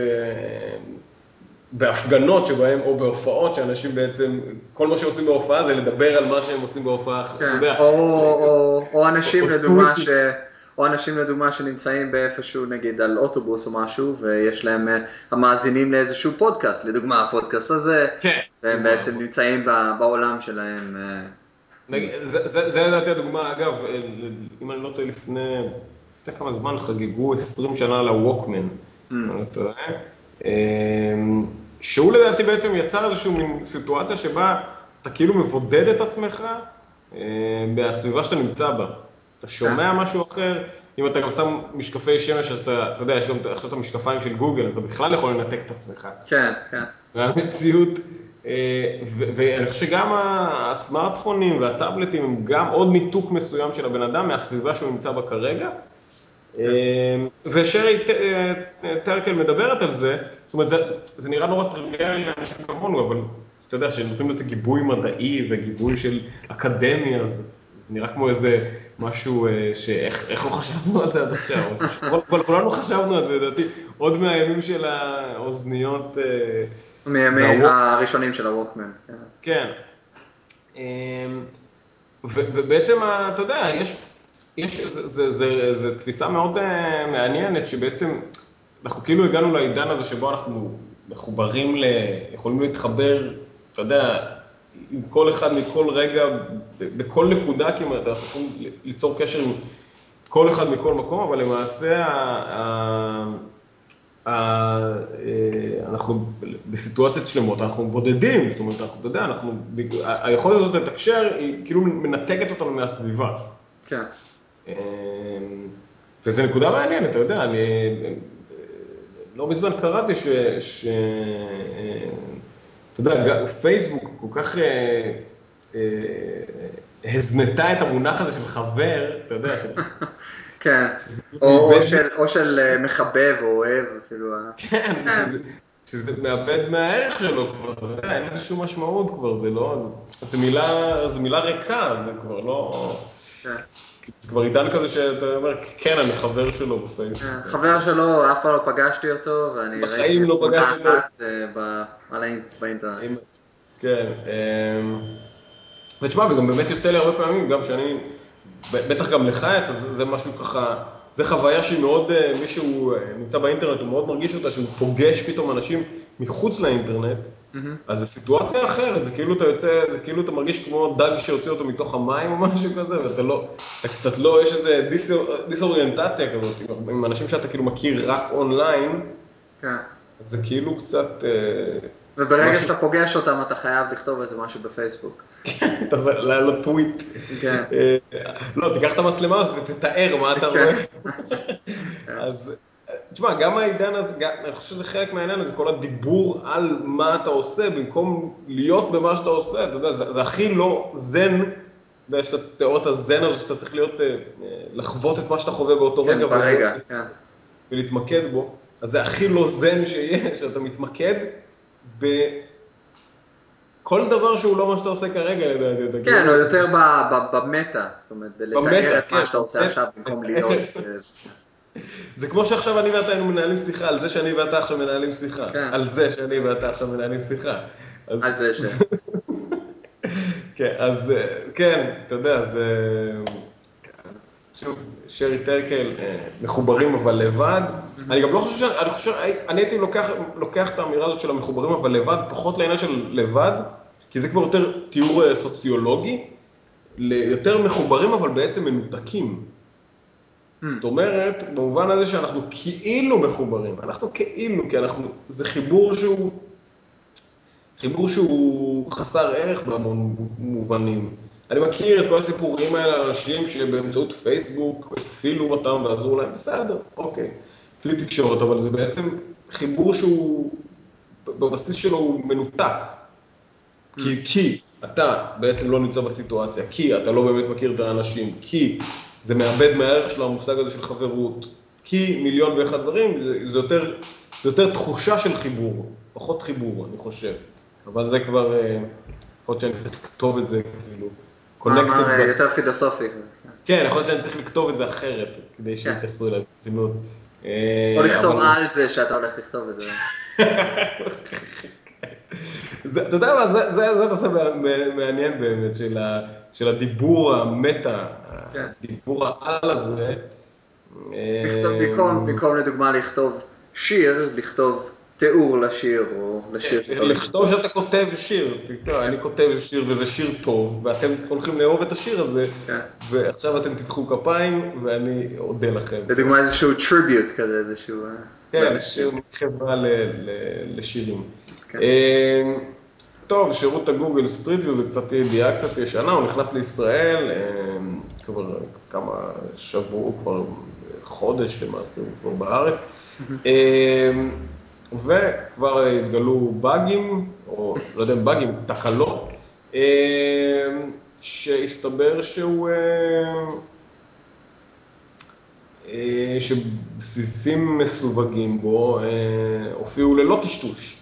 בהפגנות שבהם, או בהופעות, שאנשים בעצם, כל מה שעושים בהופעה זה לדבר על מה שהם עושים בהופעה, אתה יודע. או אנשים או לדוגמה טוויטר. או אנשים לדוגמה שנמצאים באיפשהו נגיד על אוטובוס או משהו ויש להם המאזינים לאיזשהו פודקאסט, לדוגמה הפודקאסט הזה, כן. והם בעצם נמצאים בעולם שלהם. זה לדעתי הדוגמה, אגב, אם אני לא טועה, לפני כמה זמן חגגו 20 שנה לווקמן, אתה יודע? שהוא לדעתי בעצם יצר איזושהי מין סיטואציה שבה אתה כאילו מבודד את עצמך בסביבה שאתה נמצא בה. אתה שומע משהו אחר, אם אתה גם שם משקפי שמש, אז אתה יודע, יש גם עכשיו את המשקפיים של גוגל, אז אתה בכלל יכול לנתק את עצמך. כן, כן. והמציאות, ואני חושב שגם הסמארטפונים והטאבלטים הם גם עוד ניתוק מסוים של הבן אדם מהסביבה שהוא נמצא בה כרגע. ושרי טרקל מדברת על זה, זאת אומרת, זה נראה נורא טריוויאלי לאנשים כמונו, אבל אתה יודע, שנותנים לזה גיבוי מדעי וגיבוי של אקדמי, אז זה נראה כמו איזה משהו שאיך לא חשבנו על זה עד עכשיו, אבל כולנו חשבנו על זה, לדעתי, עוד מהימים של האוזניות מימי והווק, הראשונים של הווקמן. כן. ובעצם, אתה יודע, זו תפיסה מאוד מעניינת, שבעצם אנחנו כאילו הגענו לעידן הזה שבו אנחנו מחוברים, יכולים להתחבר, אתה יודע, עם כל אחד מכל רגע, בכל נקודה כמעט, אנחנו יכולים ליצור קשר עם כל אחד מכל מקום, אבל למעשה אנחנו בסיטואציות שלמות, אנחנו בודדים, זאת אומרת, אתה יודע, היכולת הזאת לתקשר, היא כאילו מנתקת אותנו מהסביבה. כן. וזו נקודה מעניינת, אתה יודע, אני לא מזמן קראתי אתה יודע, פייסבוק כל כך הזנתה את המונח הזה של חבר, אתה יודע, כן. שזה או של מחבב או אוהב אפילו. כן, שזה מאבד מהערך שלו כבר, אתה יודע, אין לזה שום משמעות כבר, זה לא, זה מילה ריקה, זה כבר לא, כן. זה כבר עידן כזה שאתה אומר, כן, אני חבר שלו בפייסבוק. חבר שלו, אף פעם לא פגשתי אותו, ואני ראיתי בחיים לא תמונה פגשתי אותו. אחת באינטרנט. כן, ותשמע, וגם באמת יוצא לי הרבה פעמים, גם שאני, בטח גם לך יצא, זה משהו ככה, זה חוויה שהיא מאוד, מי שהוא נמצא באינטרנט, הוא מאוד מרגיש אותה, שהוא פוגש פתאום אנשים מחוץ לאינטרנט, אז זו סיטואציה אחרת, זה כאילו אתה יוצא, זה כאילו אתה מרגיש כמו דג שיוצא אותו מתוך המים או משהו כזה, ואתה לא, אתה קצת לא, יש איזה דיסאוריינטציה כזאת, עם אנשים שאתה כאילו מכיר רק אונליין, כן. אז זה כאילו קצת וברגע משהו שאתה פוגש אותם, אתה חייב לכתוב איזה משהו בפייסבוק. לעלות טוויט. כן. לא, תיקח את המצלמה הזאת ותתאר מה אתה כן. רואה. אז תשמע, גם העידן הזה, אני חושב שזה חלק מהעניין הזה, כל הדיבור על מה אתה עושה, במקום להיות במה שאתה עושה, אתה יודע, זה הכי לא זן, ויש את תיאוריית הזן הזו שאתה צריך להיות, לחוות את מה שאתה חווה באותו כן, רגע, ברגע, כן. ולהתמקד בו, אז זה הכי לא זן שיהיה, שאתה מתמקד בכל דבר שהוא לא מה שאתה עושה כרגע, לדעתי, אתה כן, או כאילו, יותר במטה, זאת אומרת, בלתאר במטה, את כן, מה שאתה עושה עכשיו במקום להיות... זה כמו שעכשיו אני ואתה היינו מנהלים שיחה, על זה שאני ואתה עכשיו מנהלים שיחה. כן, על זה שאני ואתה עכשיו מנהלים שיחה. אז, על זה ש... כן, אז כן, אתה יודע, שוב, שרי טרקל, מחוברים אבל לבד. אני גם לא חושב אני חושב, אני הייתי לוקח את האמירה הזאת של המחוברים אבל לבד, פחות לעניין של לבד, כי זה כבר יותר תיאור סוציולוגי, ליותר מחוברים אבל בעצם מנותקים. זאת אומרת, במובן הזה שאנחנו כאילו מחוברים, אנחנו כאילו, כי זה חיבור שהוא חסר ערך בהמון מובנים. אני מכיר את כל הסיפורים האלה על אנשים שבאמצעות פייסבוק הצילו אותם ועזרו להם, בסדר, אוקיי, כלי תקשורת, אבל זה בעצם חיבור שהוא, בבסיס שלו הוא מנותק. כי אתה בעצם לא נמצא בסיטואציה, כי אתה לא באמת מכיר את האנשים, כי זה מאבד מהערך של המושג הזה של חברות, כי מיליון ואחד דברים, זה יותר תחושה של חיבור, פחות חיבור, אני חושב. אבל זה כבר, יכול להיות שאני צריך לכתוב את זה, כאילו, מאמר connected, יותר פילוסופי. כן, יכול להיות שאני צריך לכתוב את זה אחרת, כדי כן. שיתייחסו אליי ברצינות. או לכתוב אבל על זה שאתה הולך לכתוב את זה. אתה יודע מה, זה נושא מעניין באמת, של הדיבור המטה, כן. הדיבור העל הזה. במקום לדוגמה לכתוב שיר, לכתוב תיאור לשיר, או לשיר שאתה הולך לכתוב לכתוב. שאתה כותב שיר, תקרא, אני כותב שיר וזה שיר טוב, ואתם הולכים לאהוב את השיר הזה, כן. ועכשיו אתם תיקחו כפיים, ואני אודה לכם. לדוגמה איזשהו טריביוט כזה, איזשהו... כן, לאנשים. שיר מחברה לשירים. כן. טוב, שירות הגוגל סטריט ויו זה קצת ידיעה קצת ישנה, הוא נכנס לישראל כבר כמה שבוע, כבר חודש למעשה, הוא כבר בארץ. וכבר התגלו באגים, או לא יודע אם באגים, תקלות, שהסתבר שבסיסים מסווגים בו הופיעו ללא טשטוש.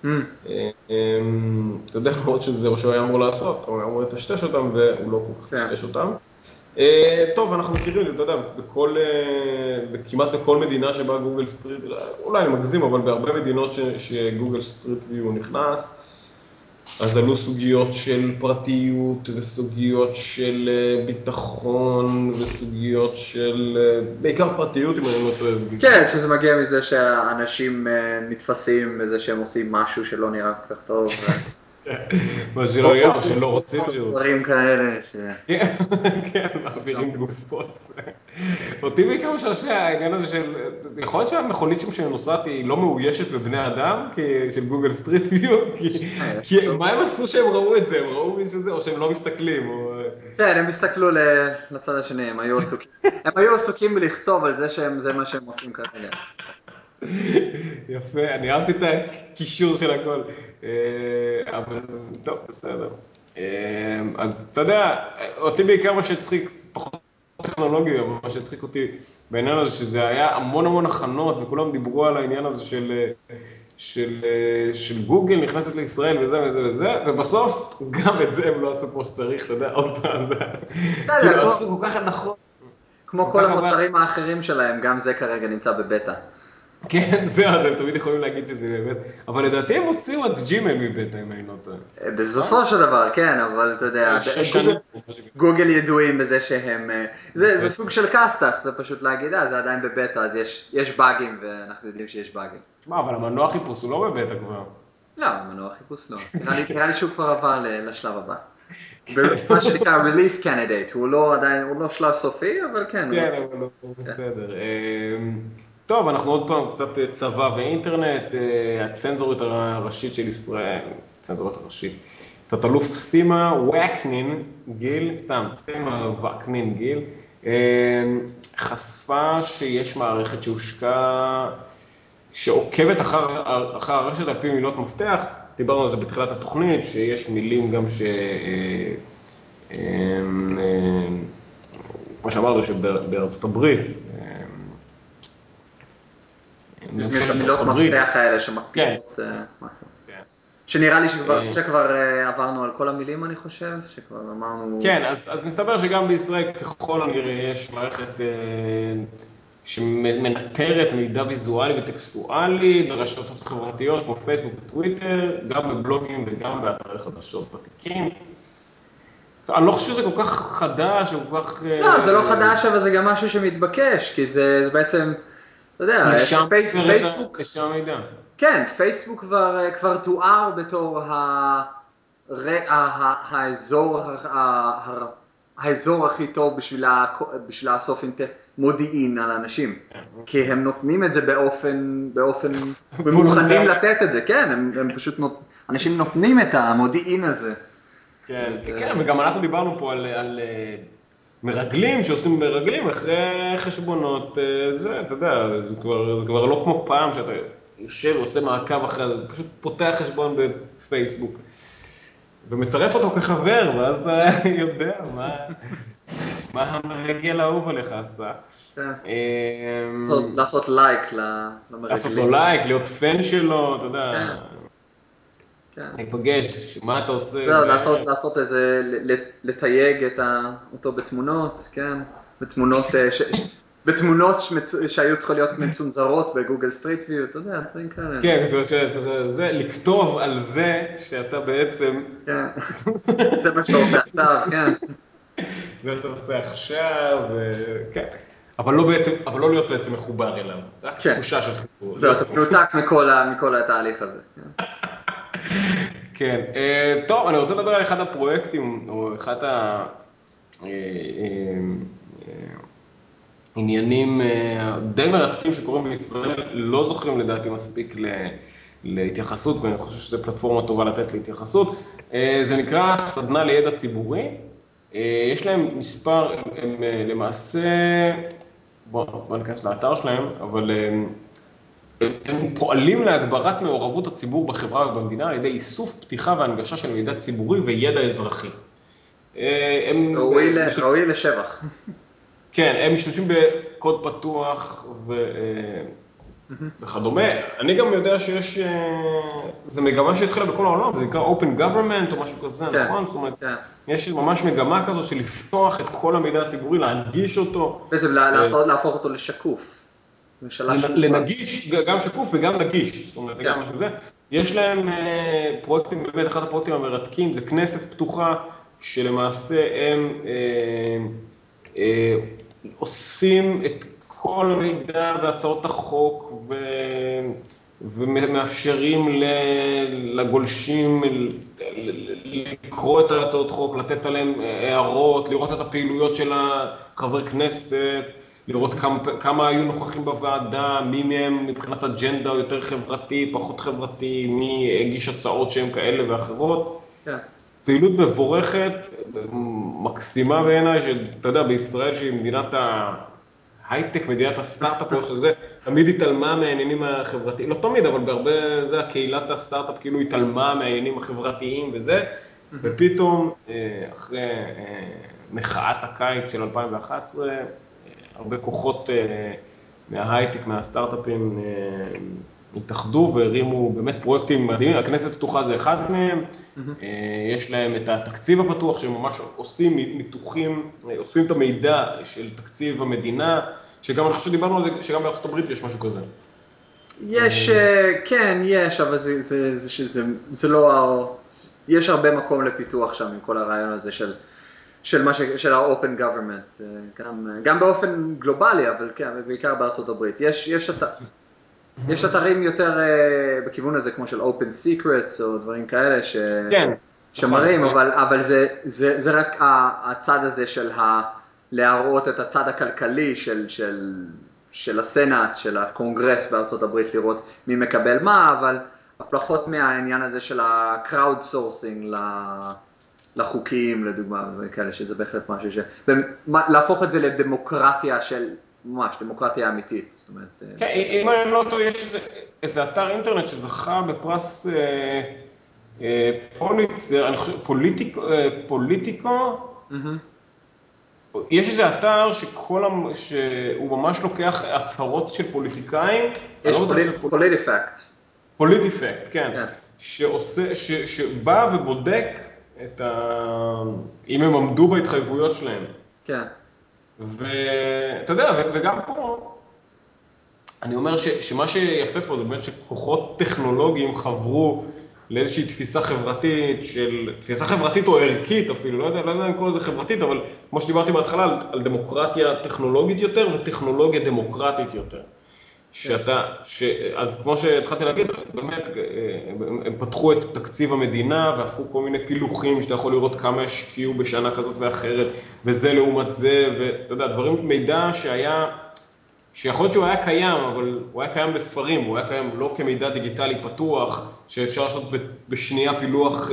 אתה יודע, למרות שזה מה שהוא היה אמור לעשות, הוא היה אמור לטשטש אותם והוא לא כל כך כן. טשטש אותם. טוב, אנחנו מכירים את זה, אתה יודע, כמעט בכל מדינה שבה גוגל סטריט, אולי אני מגזים, אבל בהרבה מדינות שגוגל סטריט ויו נכנס, אז עלו סוגיות של פרטיות וסוגיות של ביטחון וסוגיות של, בעיקר פרטיות אם אני לא טועה. כן, שזה מגיע מזה שאנשים נתפסים בזה שהם עושים משהו שלא נראה כל כך טוב. מה שלא או נראה, או שלא רוצים גופות או לראות. דברים כאלה ש... כן, כן, מעבירים גופות. אותי בעיקר משעשע העניין הזה של, יכול להיות שהמכונית שם שנוסעת היא לא מאוישת בבני אדם, של גוגל סטריט ויו, כי מה הם עשו שהם ראו את זה? הם ראו מישהו זה, או שהם לא מסתכלים, או... כן, הם הסתכלו לצד השני, הם היו עסוקים. הם היו עסוקים בלכתוב על זה שזה מה שהם עושים כרגע. יפה, אני אהבתי את הקישור של הכל. אבל טוב, בסדר. אז אתה יודע, אותי בעיקר מה שהצחיק, פחות טכנולוגיה, אבל מה שהצחיק אותי בעניין הזה, שזה היה המון המון הכנות, וכולם דיברו על העניין הזה של גוגל נכנסת לישראל וזה וזה וזה, ובסוף גם את זה הם לא עשו כמו שצריך, אתה יודע, עוד פעם, זה כאילו, בסדר, עשו כל כך נכון, כמו כל כל כך הרבה. המוצרים האחרים שלהם, גם זה כרגע נמצא בבטא. כן, זהו, אז הם תמיד יכולים להגיד שזה באמת, אבל לדעתי הם הוציאו את ג'ימל מבטא, אם אני לא טועה. נכון? בסופו של דבר, כן, אבל אתה יודע, 6 שנים. גוגל ידועים בזה שהם... זה סוג של קסטח, זה פשוט להגיד, זה עדיין בבטא, אז יש באגים, ואנחנו יודעים שיש באגים. תשמע, אבל המנוע חיפוש הוא לא בבטא כבר. לא, מנוע חיפוש לא. נראה לי שהוא כבר עבר לשלב הבא. מה שנקרא release candidate, הוא לא עדיין, הוא לא שלב סופי, אבל כן, הוא... כן, אבל הוא בסדר. טוב, אנחנו עוד פעם קצת צבא ואינטרנט, הצנזורית הראשית של ישראל, הצנזורית הראשית, תת-אלוף סימה וקנין גיל, סתם, סימה וקנין גיל, חשפה שיש מערכת שהושקה, שעוקבת אחר הרשת על פי מילות מפתח. דיברנו על זה בתחילת התוכנית, שיש מילים גם כמו שאמרנו, שבארצות הברית, ממשלת מילות ארצות הברית, מפתח האלה כן, שמקפיצות משהו. כן. שנראה לי שכבר עברנו על כל המילים, אני חושב, שכבר אמרנו... כן, אז מסתבר שגם בישראל ככל הנראה יש מערכת שמנטרת מידע ויזואלי וטקסטואלי ברשתות חברתיות כמו פייסבוק וטוויטר, גם בבלוגים וגם באתרי חדשות ותיקים. אני לא חושב שזה כל כך חדש, או כל כך... לא, זה לא חדש, אבל זה גם משהו שמתבקש, כי זה בעצם, אתה יודע, לשם פייסבוק, לשם המידע. כן, פייסבוק כבר תואר בתור האזור, האזור הכי טוב בשביל לאסוף מודיעין על אנשים. כי הם נותנים את זה באופן, ומוכנים וולונטרי. לתת את זה, כן, הם פשוט, אנשים נותנים את המודיעין הזה. כן, וזה, כן, וגם אנחנו דיברנו פה על מרגלים שעושים מרגלים אחרי חשבונות, זה, אתה יודע, זה כבר לא כמו פעם שאתה יושב ועושה מעקב אחרי זה, פשוט פותח חשבון בפייסבוק ומצרף אותו כחבר, ואז אתה יודע מה המרגל האהוב עליך עשה. כן. אמ, לעשות לייק לעשות לו למרגלים. לייק, להיות פן שלו, אתה יודע, כן, כן. להיפגש, מה אתה עושה זהו, בערב. לעשות איזה, לתייג אותו בתמונות, כן. בתמונות, בתמונות שהיו צריכות להיות מצונזרות בגוגל סטריט ויו, אתה יודע, דברים כאלה. כן, זה, לכתוב על זה שאתה בעצם, כן. זה מה שאתה עושה עכשיו, כן. זה מה שאתה עושה עכשיו, כן. אבל לא להיות בעצם מחובר אליו, רק כן. תחושה של חיבור, זהו, אתה להיות כפוף. מנותק מכל התהליך הזה. כן. כן, טוב, אני רוצה לדבר על אחד הפרויקטים, או אחד אה, עניינים די מרתקים שקורים בישראל, לא זוכרים לדעתי מספיק להתייחסות, ואני חושב שזו פלטפורמה טובה לתת להתייחסות. זה נקרא סדנה לידע ציבורי. יש להם מספר, הם למעשה, בוא ניכנס לאתר שלהם, אבל הם פועלים להגברת מעורבות הציבור בחברה ובמדינה על ידי איסוף, פתיחה והנגשה של מידע ציבורי וידע אזרחי. הם ראוי לשבח. כן, הם משתמשים בקוד פתוח וכדומה. אני גם יודע שיש, זה מגמה שהתחילה בכל העולם, זה נקרא Open Government או משהו כזה, כן, נכון? זאת אומרת, כן. יש ממש מגמה כזו של לפתוח את כל המידע הציבורי, להנגיש אותו, בעצם להפוך אותו לשקוף. ממשלה שקופה. לנגיש, גם שקוף וגם נגיש, זאת אומרת, כן. גם משהו זה. יש להם פרויקטים, באמת אחד הפרויקטים המרתקים, זה כנסת פתוחה, שלמעשה הם אה, אוספים את כל המידע והצעות החוק ומאפשרים לגולשים לקרוא את הצעות חוק, לתת עליהם הערות, לראות את הפעילויות של החברי כנסת, לראות כמה היו נוכחים בוועדה, מי מהם מבחינת אג'נדה יותר חברתי, פחות חברתי, מי הגיש הצעות שהן כאלה ואחרות. כן. פעילות מבורכת, מקסימה בעיניי, שאתה יודע, בישראל שהיא מדינת ההייטק, מדינת הסטארט-אפ, או שזה, תמיד התעלמה מהעניינים החברתיים, לא תמיד, אבל בהרבה, זה הקהילת הסטארט-אפ כאילו התעלמה מהעניינים החברתיים וזה, ופתאום, אחרי מחאת הקיץ של 2011, הרבה כוחות מההייטק, מהסטארט-אפים, התאחדו והרימו באמת פרויקטים מדהימים, הכנסת פתוחה זה אחד מהם, יש להם את התקציב הפתוח שהם ממש עושים ניתוחים, אוספים את המידע של תקציב המדינה, שגם אני חושב שדיברנו על זה, שגם בארצות הברית יש משהו כזה. יש, כן, יש, אבל זה לא, יש הרבה מקום לפיתוח שם עם כל הרעיון הזה של ה-open government, גם באופן גלובלי, אבל כן, בעיקר בארצות הברית. יש אתרים יותר בכיוון הזה, כמו של open secrets או דברים כאלה כן, נכון. שמראים, אבל זה רק הצד הזה של להראות את הצד הכלכלי של הסנאט, של הקונגרס בארצות הברית, לראות מי מקבל מה, אבל פחות מהעניין הזה של ה-crowd sourcing לחוקים, לדוגמה, וכאלה, שזה בהחלט משהו להפוך את זה לדמוקרטיה של, ממש, דמוקרטיה אמיתית, זאת אומרת... כן, אם אני לא טועה, יש איזה אתר אינטרנט שזכה בפרס פוליצר, אני חושב, פוליטיקו, יש איזה אתר שהוא ממש לוקח הצהרות של פוליטיקאים, אני יש לא בטוח שזה פוליטיפקט. פוליטיפקט, כן, כן. שבא ובודק אם הם עמדו בהתחייבויות שלהם. כן. ואתה יודע, וגם פה, אני אומר שמה שיפה פה זה באמת שכוחות טכנולוגיים חברו לאיזושהי תפיסה חברתית או ערכית אפילו, לא יודע אם קורא לזה חברתית, אבל כמו שדיברתי בהתחלה, על דמוקרטיה טכנולוגית יותר וטכנולוגיה דמוקרטית יותר. כן. אז כמו שהתחלתי להגיד, באמת, הם פתחו את תקציב המדינה והפכו כל מיני פילוחים שאתה יכול לראות כמה השקיעו בשנה כזאת ואחרת, וזה לעומת זה, ואתה יודע, מידע שיכול להיות שהוא היה קיים, אבל הוא היה קיים בספרים, הוא היה קיים לא כמידע דיגיטלי פתוח, שאפשר לעשות בשנייה פילוח,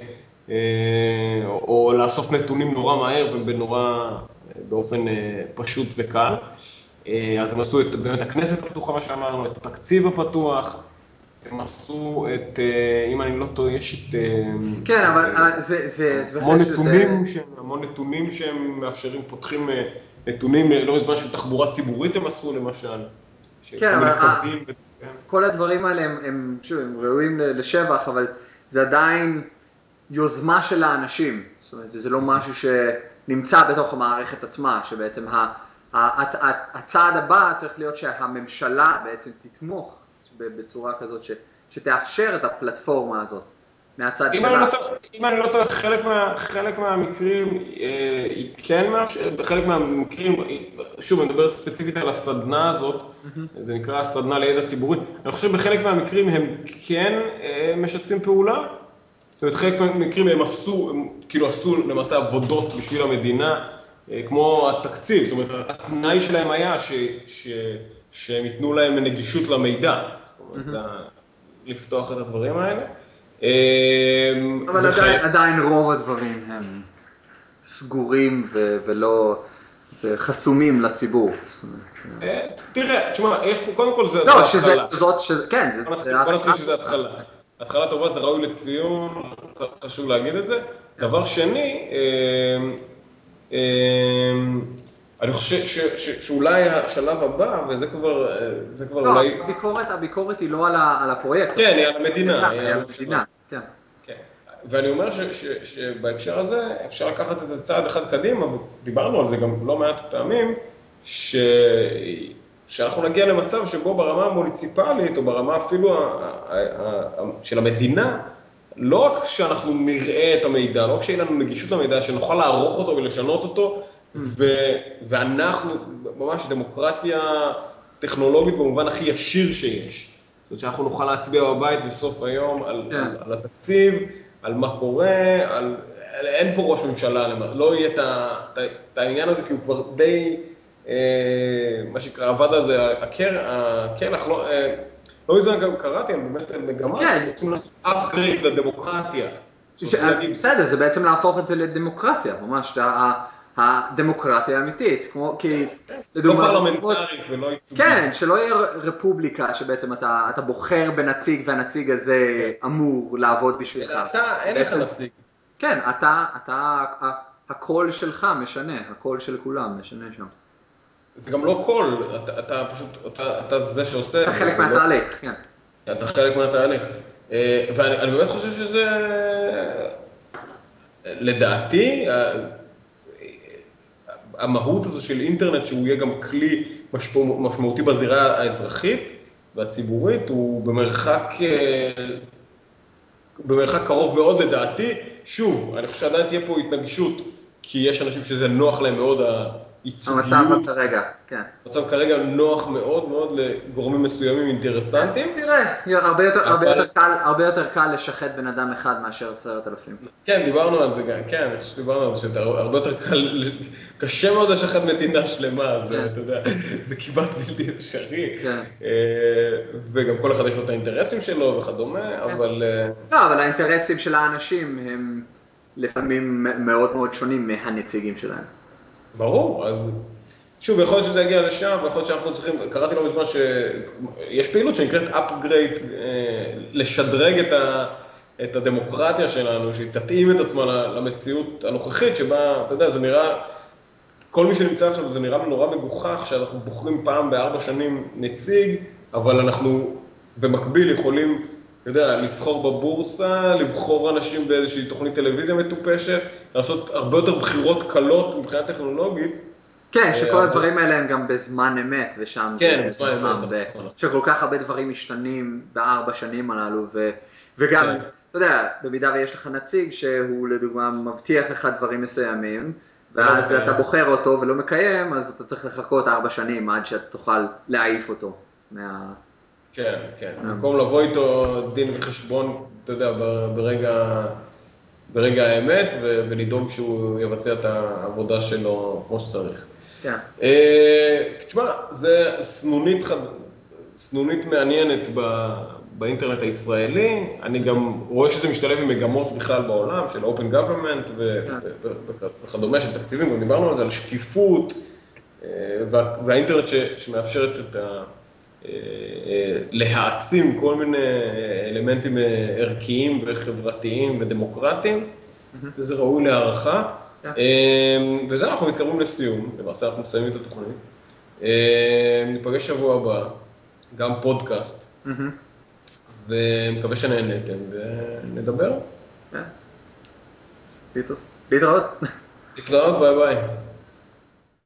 או לאסוף נתונים נורא מהר באופן פשוט וקל. אז הם עשו באמת הכנסת הפתוחה, מה שאמרנו, את התקציב הפתוח, הם עשו אם אני לא טועה, יש כן, אבל זה המון בהחלט שזה... המון נתונים שהם מאפשרים, פותחים נתונים, לא מזמן של תחבורה ציבורית הם עשו למשל, כן, שכל אבל מיני קווים. כל הדברים האלה שוב, הם ראויים לשבח, אבל זה עדיין יוזמה של האנשים. זאת אומרת, וזה לא משהו שנמצא בתוך המערכת עצמה, שבעצם הצעד הבא צריך להיות שהממשלה בעצם תתמוך בצורה כזאת שתאפשר את הפלטפורמה הזאת מהצד שלה. אם אני לא טועה, חלק מהמקרים היא כן מאפשרת, בחלק מהמקרים, שוב, אני מדבר ספציפית על הסדנה הזאת, זה נקרא הסדנה לידע ציבורי, אני חושב שבחלק מהמקרים הם כן משתפים פעולה, זאת אומרת, חלק מהמקרים הם כאילו עשו למעשה עבודות בשביל המדינה, כמו התקציב, זאת אומרת, התנאי שלהם היה שהם ייתנו להם נגישות למידע, זאת אומרת, לפתוח את הדברים האלה. אבל וחלק... עדיין רוב הדברים הם סגורים ולא חסומים לציבור. זאת אומרת, תראה, תשמע, יש פה, קודם כל זה לא, התחלה. כן, זה בוא נתחיל התחלה שזה טובה. התחלה. התחלה טובה, זה ראוי לציון, חשוב להגיד את זה. כן. דבר שני, אני חושב שאולי השלב הבא, וזה כבר לא, אולי... הביקורת היא לא על הפרויקט, כן, היא על המדינה, בכלל, היא היא על על הממשלה. המדינה, כן. כן. ואני אומר שבהקשר הזה אפשר לקחת את זה צעד אחד קדימה, ודיברנו על זה גם לא מעט פעמים, שאנחנו נגיע למצב שבו ברמה המוניציפלית, או ברמה אפילו של המדינה, לא רק שאנחנו נראה את המידע, לא רק שיהיה לנו נגישות למידע, שנוכל לערוך אותו ולשנות אותו, ואנחנו ממש דמוקרטיה טכנולוגית במובן הכי ישיר שיש. זאת אומרת שאנחנו נוכל להצביע בבית בסוף היום כן. על התקציב, על מה קורה, אין פה ראש ממשלה, לא יהיה את העניין הזה, כי הוא כבר די, מה שנקרא, עבד על זה, הקרח, לא מזמן גם קראתי, על באמת מגמה כן, שרוצים לעשות upgrade לדמוקרטיה. זאת אומרת, להגיד, בסדר, זה בעצם להפוך את זה לדמוקרטיה, ממש, הדמוקרטיה האמיתית, כי לא לדוגמה, פרלמנטרית ולא ייצוגית. כן, שלא יהיה רפובליקה שבעצם אתה בוחר בנציג והנציג הזה אמור לעבוד אלא בשבילך. אתה, אין לך בעצם, נציג. כן, הקול שלך משנה, הקול של כולם משנה שם. זה גם לא קול, אתה פשוט, אתה זה שעושה אתה את זה, חלק זה לא, מהתהליך, כן. אתה חלק מהתהליך. ואני באמת חושב שזה, לדעתי, המהות הזו של אינטרנט, שהוא יהיה גם כלי משמעותי בזירה האזרחית והציבורית, הוא במרחק קרוב מאוד לדעתי. שוב, אני חושב שעדיין תהיה פה התנגשות, כי יש אנשים שזה נוח להם מאוד, המצב הייצוגיות. כרגע, כן. המצב כרגע נוח מאוד מאוד לגורמים מסוימים אינטרסנטיים, תראה, אבל הרבה יותר קל לשחט בן אדם אחד מאשר 10,000. כן, דיברנו על זה גם, כן, אני חושב שדיברנו על זה, שהרבה יותר קשה מאוד לשחט מדינה שלמה, זה, כן, אתה יודע, זה כמעט בלתי אפשרי, כן. וגם כל אחד יש לו את האינטרסים שלו וכדומה, כן. אבל לא, אבל האינטרסים של האנשים הם לפעמים מאוד מאוד שונים מהנציגים שלהם. ברור, אז שוב, יכול להיות שזה יגיע לשם, ויכול להיות שאנחנו צריכים, קראתי לא מזמן שיש פעילות שנקראת upgrade, לשדרג את הדמוקרטיה שלנו, שהיא תתאים את עצמה למציאות הנוכחית, שבה, אתה יודע, זה נראה, כל מי שנמצא עכשיו, זה נראה נורא מגוחך, שאנחנו בוחרים פעם ב4 שנים נציג, אבל אנחנו במקביל יכולים, אתה יודע, לסחור בבורסה, לבחור אנשים באיזושהי תוכנית טלוויזיה מטופשת, לעשות הרבה יותר בחירות קלות מבחינה טכנולוגית. כן, שכל אבל הדברים האלה הם גם בזמן אמת, ושם זה כן, בעצם בזמן אמת, פעם נכון. שכל כך הרבה דברים משתנים בארבע שנים הללו, וגם, כן, אתה יודע, במידה ויש לך נציג שהוא לדוגמה מבטיח לך דברים מסוימים, ולא ואז אתה מקיים. בוחר אותו ולא מקיים, אז אתה צריך לחכות 4 שנים עד שאתה תוכל להעיף אותו. כן, כן. במקום לבוא איתו דין וחשבון, אתה יודע, ברגע האמת, ולדאוג שהוא יבצע את העבודה שלו כמו שצריך. כן. תשמע, זה סנונית מעניינת באינטרנט הישראלי. אני גם רואה שזה משתלב עם מגמות בכלל בעולם, של Open Government כן. וכדומה, של תקציבים, גם דיברנו על זה, על שקיפות, והאינטרנט שמאפשרת להעצים כל מיני אלמנטים ערכיים וחברתיים ודמוקרטיים, וזה ראוי להערכה. כן. וזה אנחנו מתקרבים לסיום, למעשה אנחנו מסיימים את התוכנית. ניפגש שבוע הבא, גם פודקאסט, ומקווה שנהנתם ונדבר. כן. להתראות. להתראות, ביי ביי.